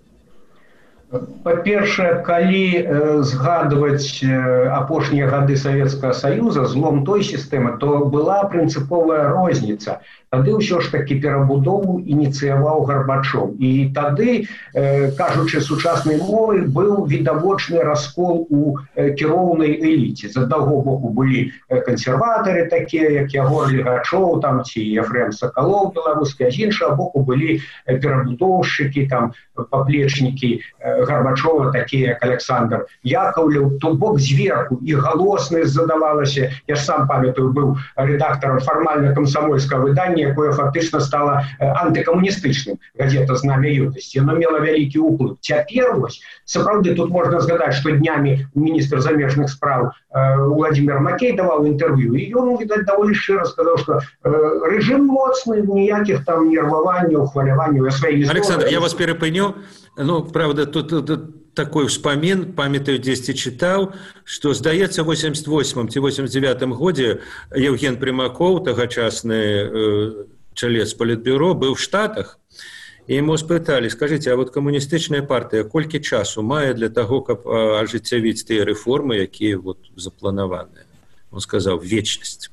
Па-першае, калі згадваць апошнія гады Савецкага Саюза, злом той сістэмы, то была прынцыповая розніца. Тады ўсё ж такі перабудову ініцыяваў Гарбачоў. І тады, кажучы сучаснай мовай, быў відавочны раскол у кіроўнай эліце. З аднаго боку былі кансерватары такія, як Ягор Легачоў, там, ці Ефрем Сакалоў беларускі, а з іншага боку былі перабудоўшчыкі, там, паплечнікі Гарбачова, такія як Александр Яковлев, то бок зверху і галоснасць задавалася. Я ж сам памятаю, быў рэдактарам фармальна-камсамольскага выдання, якое фактычна стала антыкамуністычным, газета «Знамя юнасці». Яно мела вялікі ўплыў. Цяпер вось, сапраўды, тут можна згадаць, што днямі міністр замежных спраў Владимир Макей даваў інтэрв'ю, і ён, відаць, даволі шчыра сказаў, што рэжым моцны, ніякіх там нерваванняў, хваляванняў. Александр, я вас перепыню. Ну, правда, тут такой вспомин, памятаю, дзесьці читал, что, здаецца, в 88-89 годзе Евген Примаков, тагачасны чалец Политбюро, был в Штатах, и ему спытали, скажите, а вот коммунистычная партия колькі часу мае для того, каб ажыццявіць тыя рэформы, якія вот запланаваныя? Он сказал, вечность.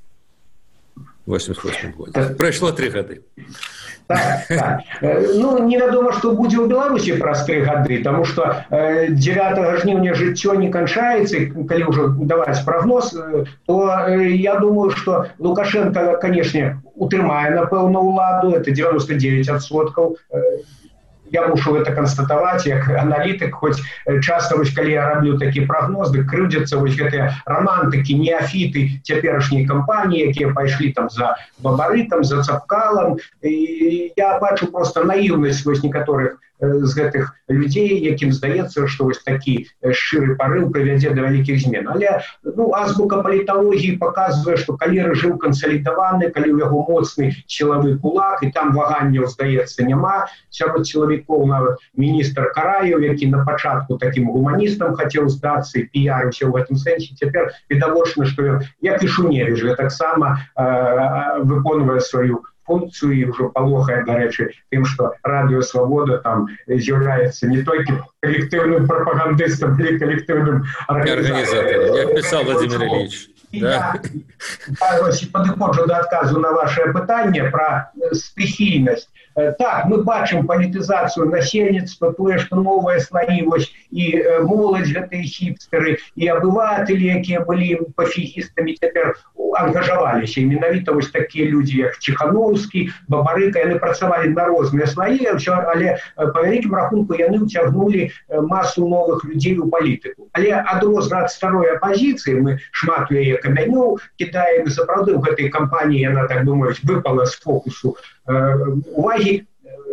В 88 годзе. Прайшло 3 гады. Так. Ну, невядома, што будзе ў Беларусі праз 3 гады, таму што 9 жніўня жыццё не канчаецца, калі ўжо даваць прагноз, то я думаю, што Лукашенко, канешне, утрымае, напэўна, ўладу, это 99%. Я мушу это констатаваць, як аналітык, хоць часта, вось, калі я раблю такі прагноз, дык крыўдзяцца вось гэтыя романтыкі, неафіты цяперашняй кампаніі, якія пайшлі там за Бабарыкам, за Цапкалам. І я бачу просто наіўнасць вось некаторых з гэтых людзей, якім здаецца, што вось такі шчыры парыў прывядзе да вялікіх змен. Але, ну, азбука паліталогіі паказвае, што калі рэжым кансалідаваны, калі ў яго моцны сілавы кулак, і там ваганняў, здаецца, няма, сярод сілавікоў нават міністр Караеў, які на пачатку такім гуманістам хацеў здацца і піярыўся ў гэтым сэнсе, цяпер відавочна, што як і Шуневіч, таксама выконвае сваю функцию и уже полохая, до речі, тем, что Радио Свобода там з'является не только коллективным пропагандистом, или коллективным организатором. Я писал Владимир Ильич. Да. Я подыходжу до отказу на ваше питання про стихійність. Так, мы бачым палітызацыю насельніцтва, тое, што новыя слаі, вось, і моладзь, гэтыя хіпстары, і абыватэлі, якія былі пафігістамі, цяпер ангажаваліся. І менавіта вось такія людзі, як Ціхановскі, Бабарыка, яны працавалі на розныя слаі, але па вялікім рахунку яны ўцягнулі масу новых людзей у палітыку. Але адрознна ад старой апазіцыі, мы шмат у яе камянёў кідаем, сапраўды ў гэтай кампаніі яна, так думаюць, выпала з фокусу увагі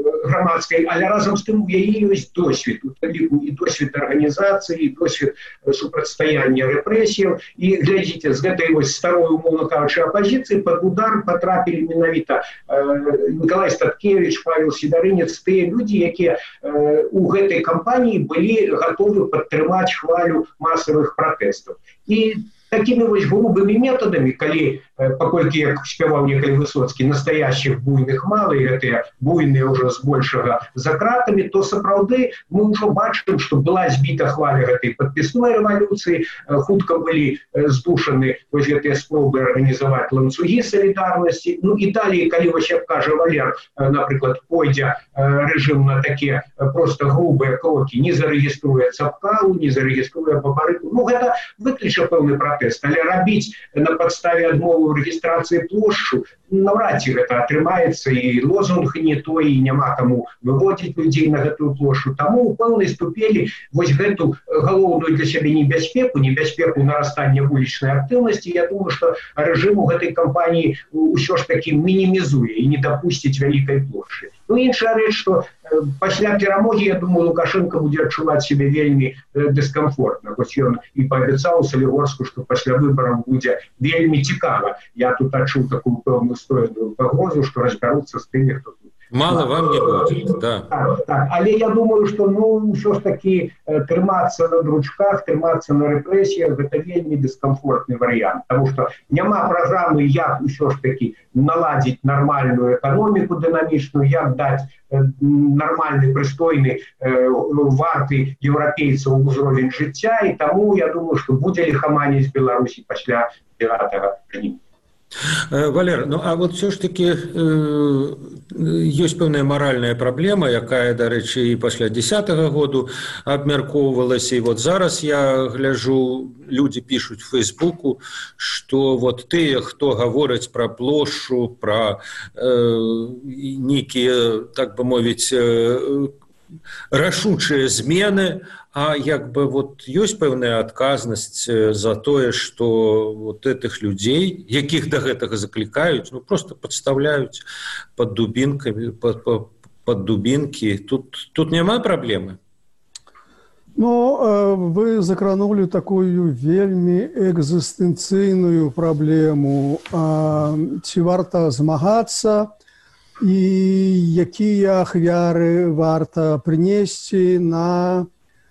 грамадскай, але разам з тым у яе ёсць досвед, і досвед арганізацыі, і досвед супрацьстаяння рэпрэсіяў. І глядзіце, з гэтай вось старой, умоўна кажучы, апазіцыі пад удар патрапілі менавіта Николай Статкевич, Павел Сидорынец, тыя людзі, якія у гэтай кампаніі былі гатовы падтрымаць хвалю масавых пратэстаў. І такими вось грубыми методами, калі, паколькі, як спяваў некалі Высоцкі, настоящих буйных мало, і гэтыя буйныя ўжо збольшага за кратамі, то сапраўды мы ўжо бачым, што была збіта хваля гэтай падпісной рэвалюцыі, хутка былі здушаны вось гэтыя спробы арганізаваць ланцугі салідарнасці. Ну і далей, калі вось, як кажа Валер, напрыклад, пойдзе рэжым на такія проста грубыя крокі, не зарэгіструе Цапкалу, не зарэгіструе Бабарыку, ну гэта выкліча пэўны пратэст, але рабіць на падставе адмовы ў рэгістрацыі плошчу наўрад ці гэта атрымаецца, і лозунг не той, і няма каму выводзіць людзей на гэтую плошчу. Таму ў пэўнай ступені вось гэту галоўную для сябе небяспеку нарастання вулічнай актыўнасці, я думаю, што рэжым у гэтай кампаніі ўсё ж такі мінімізуе і не дапусціць вялікай плошчы. Ну, іншая рэч, што пасля перамогі, я думаю, Лукашенко будзе адчуваць сябе вельмі дыскамфортна. Хоць ён і паабяцаў Салігорску, што пасля выбараў будзе вельмі цікава. Я тут адчуў такую пэўную стоеную пагрозу, што разбяруцца з тымі, хто тут. Мало вам не будет, да. Так. Але я думаю, што ўсё ж такі трымацца на дручках, трымацца на рэпрэсіях, гэта вельмі дыскамфортны варыянт. Таму што няма праграмы, як ўсё ж такі наладзіць нармальную эканоміку дынамічную, як даць нармальны, прыстойны, варты еўрапейцаў узровень жыцця, і таму я думаю, што будзе ліхаманіць Беларусі пасля 9 жніўня. Валер, ну а вот все ж таки ёсць пэўная маральная праблема, якая, дарэчы, і пасля 10-го году абмяркоўвалася, і вот зараз я гляджу, людзі пішуць в Фейсбуку, што вот тыя, хто гавораць пра плошчу, пра нейкія, так бы мовіць, рашучыя змены, а як бы вот ёсць пэўная адказнасць за тое, што вот этих людзей, якіх да гэтага заклікаюць, ну просто падстаўляюць пад дубінкамі, пад дубінкі. Тут няма праблемы? Ну, вы закранули такую вельмі экзістэнцыйную праблему. Ці варта змагацца, і якія ахвяры варта прынесці на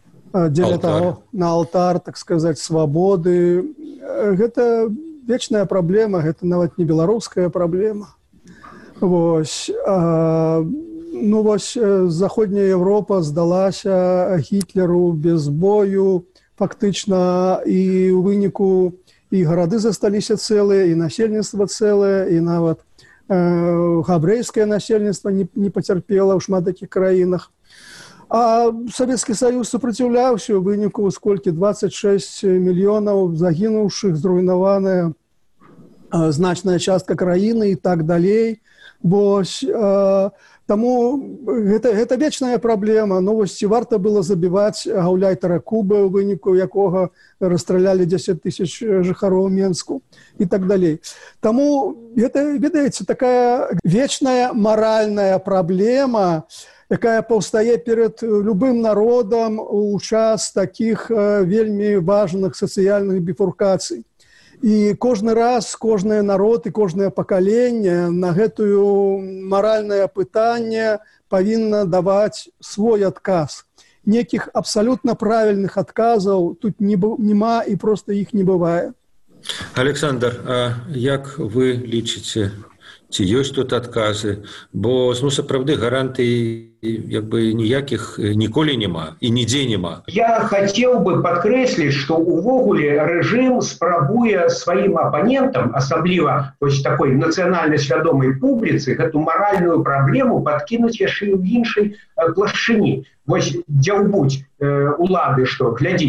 алтар, так сказать, свабоды. Гэта вечная праблема, гэта нават не беларуская праблема. Вось. Ну, вось, заходняя Европа здалася Гітлеру без бою, фактычна, і ў выніку і гарады засталіся цэлыя, і насельніцтва цэлае, і нават габрэйскае насельніцтва не пацярпела ў шмат такіх краінах. А Савецкі Саюз супраціўляўся, у выніку сколькі 26 мільёнаў загінуўшых, зруйнаваная значная частка краіны і так далей. Вось, таму гэта вечная праблема. Ну, вось, ці варта было забіваць гаўляйтара Кубы, у выніку якога расстралялі 10 тысяч жыхароў Менску і так далей. Таму гэта, ведаеце, такая вечная маральная праблема, якая паўстае перад любым народам у час такіх вельмі важных сацыяльных біфуркацый. І кожны раз, кожны народ і кожнае пакаленне на гэтую маральнае пытанне павінна даваць свой адказ. Некіх абсалютна правільных адказаў тут няма і проста іх не бывае. Александр, а як вы лічыце, ці ёсць тут адказы? Бо, ну, сапраўды, гарантый як бы ніякіх ніколі няма і нідзе няма. Я хацеў бы падкрэсліць, што ўвогуле рэжым спрабуе сваім апанентам, асабліва вось такой нацыянальна свядомай публіцы, гэту маральную праблему падкінуць яшчэ ў іншай плашчыні. Вось дзяўбуць улады, што, глядзіце,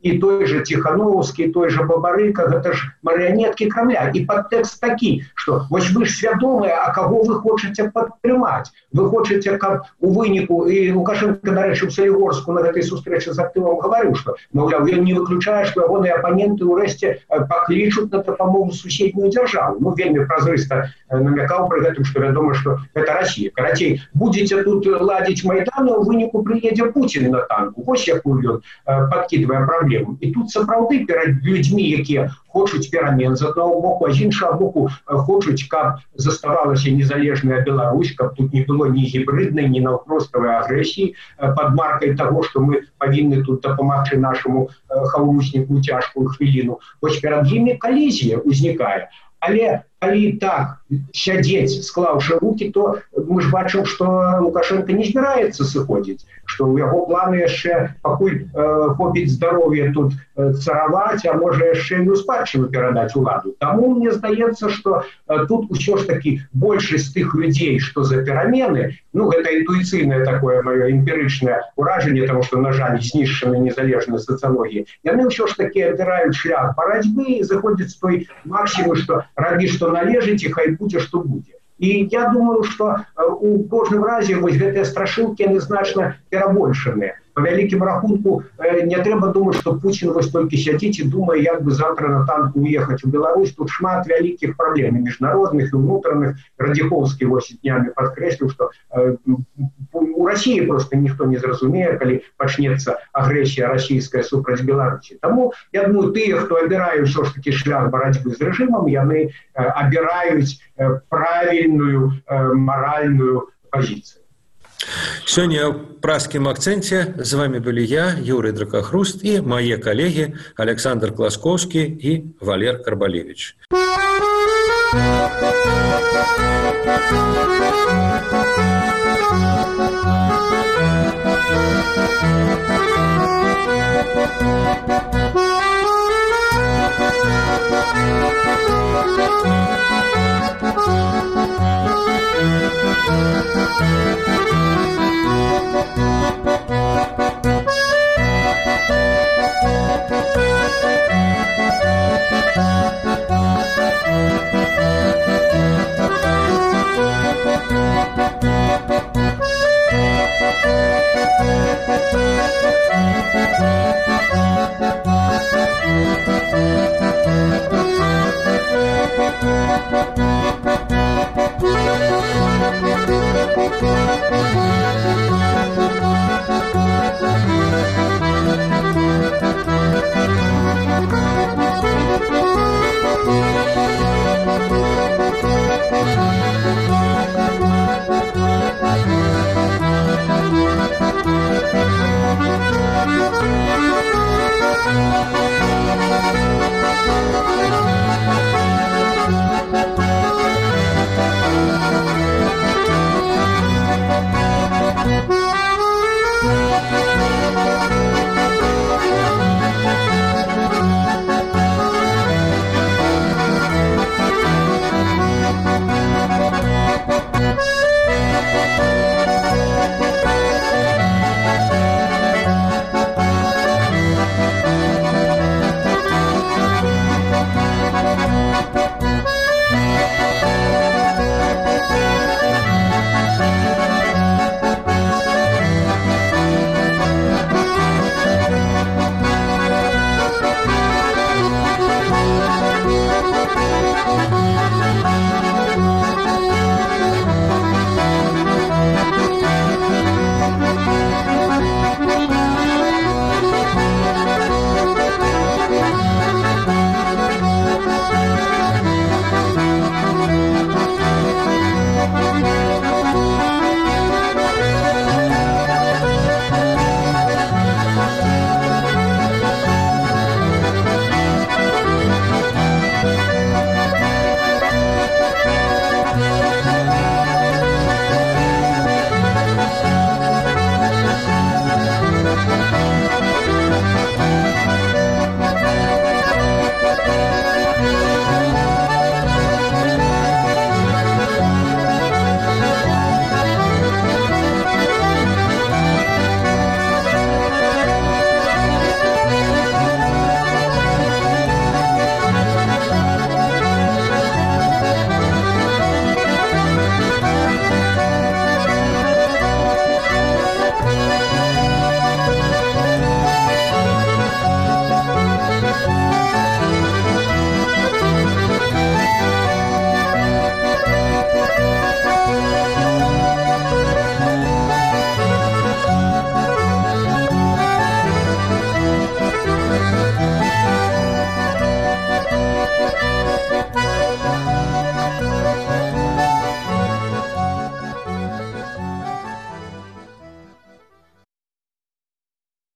и той же Тихановский, той же Бабарыка, это ж марионетки Кремля. И подтекст такі, что вось вы ж свядомыя, а кого вы хочаце падтрымаць. Вы хочаце, каб у выніку, і Лукашенко, дарэчы, у Салігорску на гэтай сустрэчы з актывам гаварыў, што, маўляў, ён не выключае, што ягоныя апаненты ўрэшце паклічуць на дапамогу суседнюю дзяржаву. Ну, вельмі празрыста намякаў пры гэтым, што вядома, што гэта Расія. Карацей, будзеце тут ладзіць Майдан, а ў выніку прыедзе Пуцін на танку. Вось якую ён падкідвае праблему. І тут сапраўды перад людзьмі, якія хочуць перамен з аднаго боку, а з іншага боку хочуць, каб заставалася незалежная Беларусь, каб тут не было ні гібриднай, ні наўпроставай агрэсіі пад маркай таго, што мы павінны тут дапамагчы нашаму хаўрусніку ў цяжкую хвіліну. Вось перад імі калізія ўзнікае. Але калі так сядзець, склаўшы рукі, то мы ж бачым, што Лукашенко не збіраецца сыходзіць, што ў яго планы яшчэ пакуль хопіць здароўя тут цараваць, а можа яшчэ і ў спадчыну перадаць уладу. Таму мне здаецца, што тут усё ж такі большасць тых людзей, што за перамены, ну гэта інтуіцыйнае такое маё эмпірычнае ўражанне, таму што, на жаль, знішчаны незалежнай сацыялогіі, яны ўсё ж такі абіраюць шлях барацьбы і заходзяць той максімум, што рабі, што належыць, і хай будзе, што будзе. І я думаю, што у кожным разе вось гэтыя страшылкі, яны значна перабольшаныя. По вялікім рахунку не трэба думаць, што Пуцін вось толькі сядзіць і думае, як бы завтра на танку уехаць у Беларусь. Тут шмат вялікіх праблем, і міжнародных, і ўнутраных. Радзіхоўскі вось днямі падкрэсліў, што у Расіі проста ніхто не зразумее, калі пачнецца агрэсія расійская супраць Беларусі. Таму, я думаю, тыя, хто абірае ўсё ж такі шлях барацьбы з рэжымам, яны абіраюць правільную маральную пазіцыю. Сёння ў праскім акцэнце з вами былі я, Юрый Дракахруст, і мае калегі Александр Класкоўскі і Валер Карбалевіч.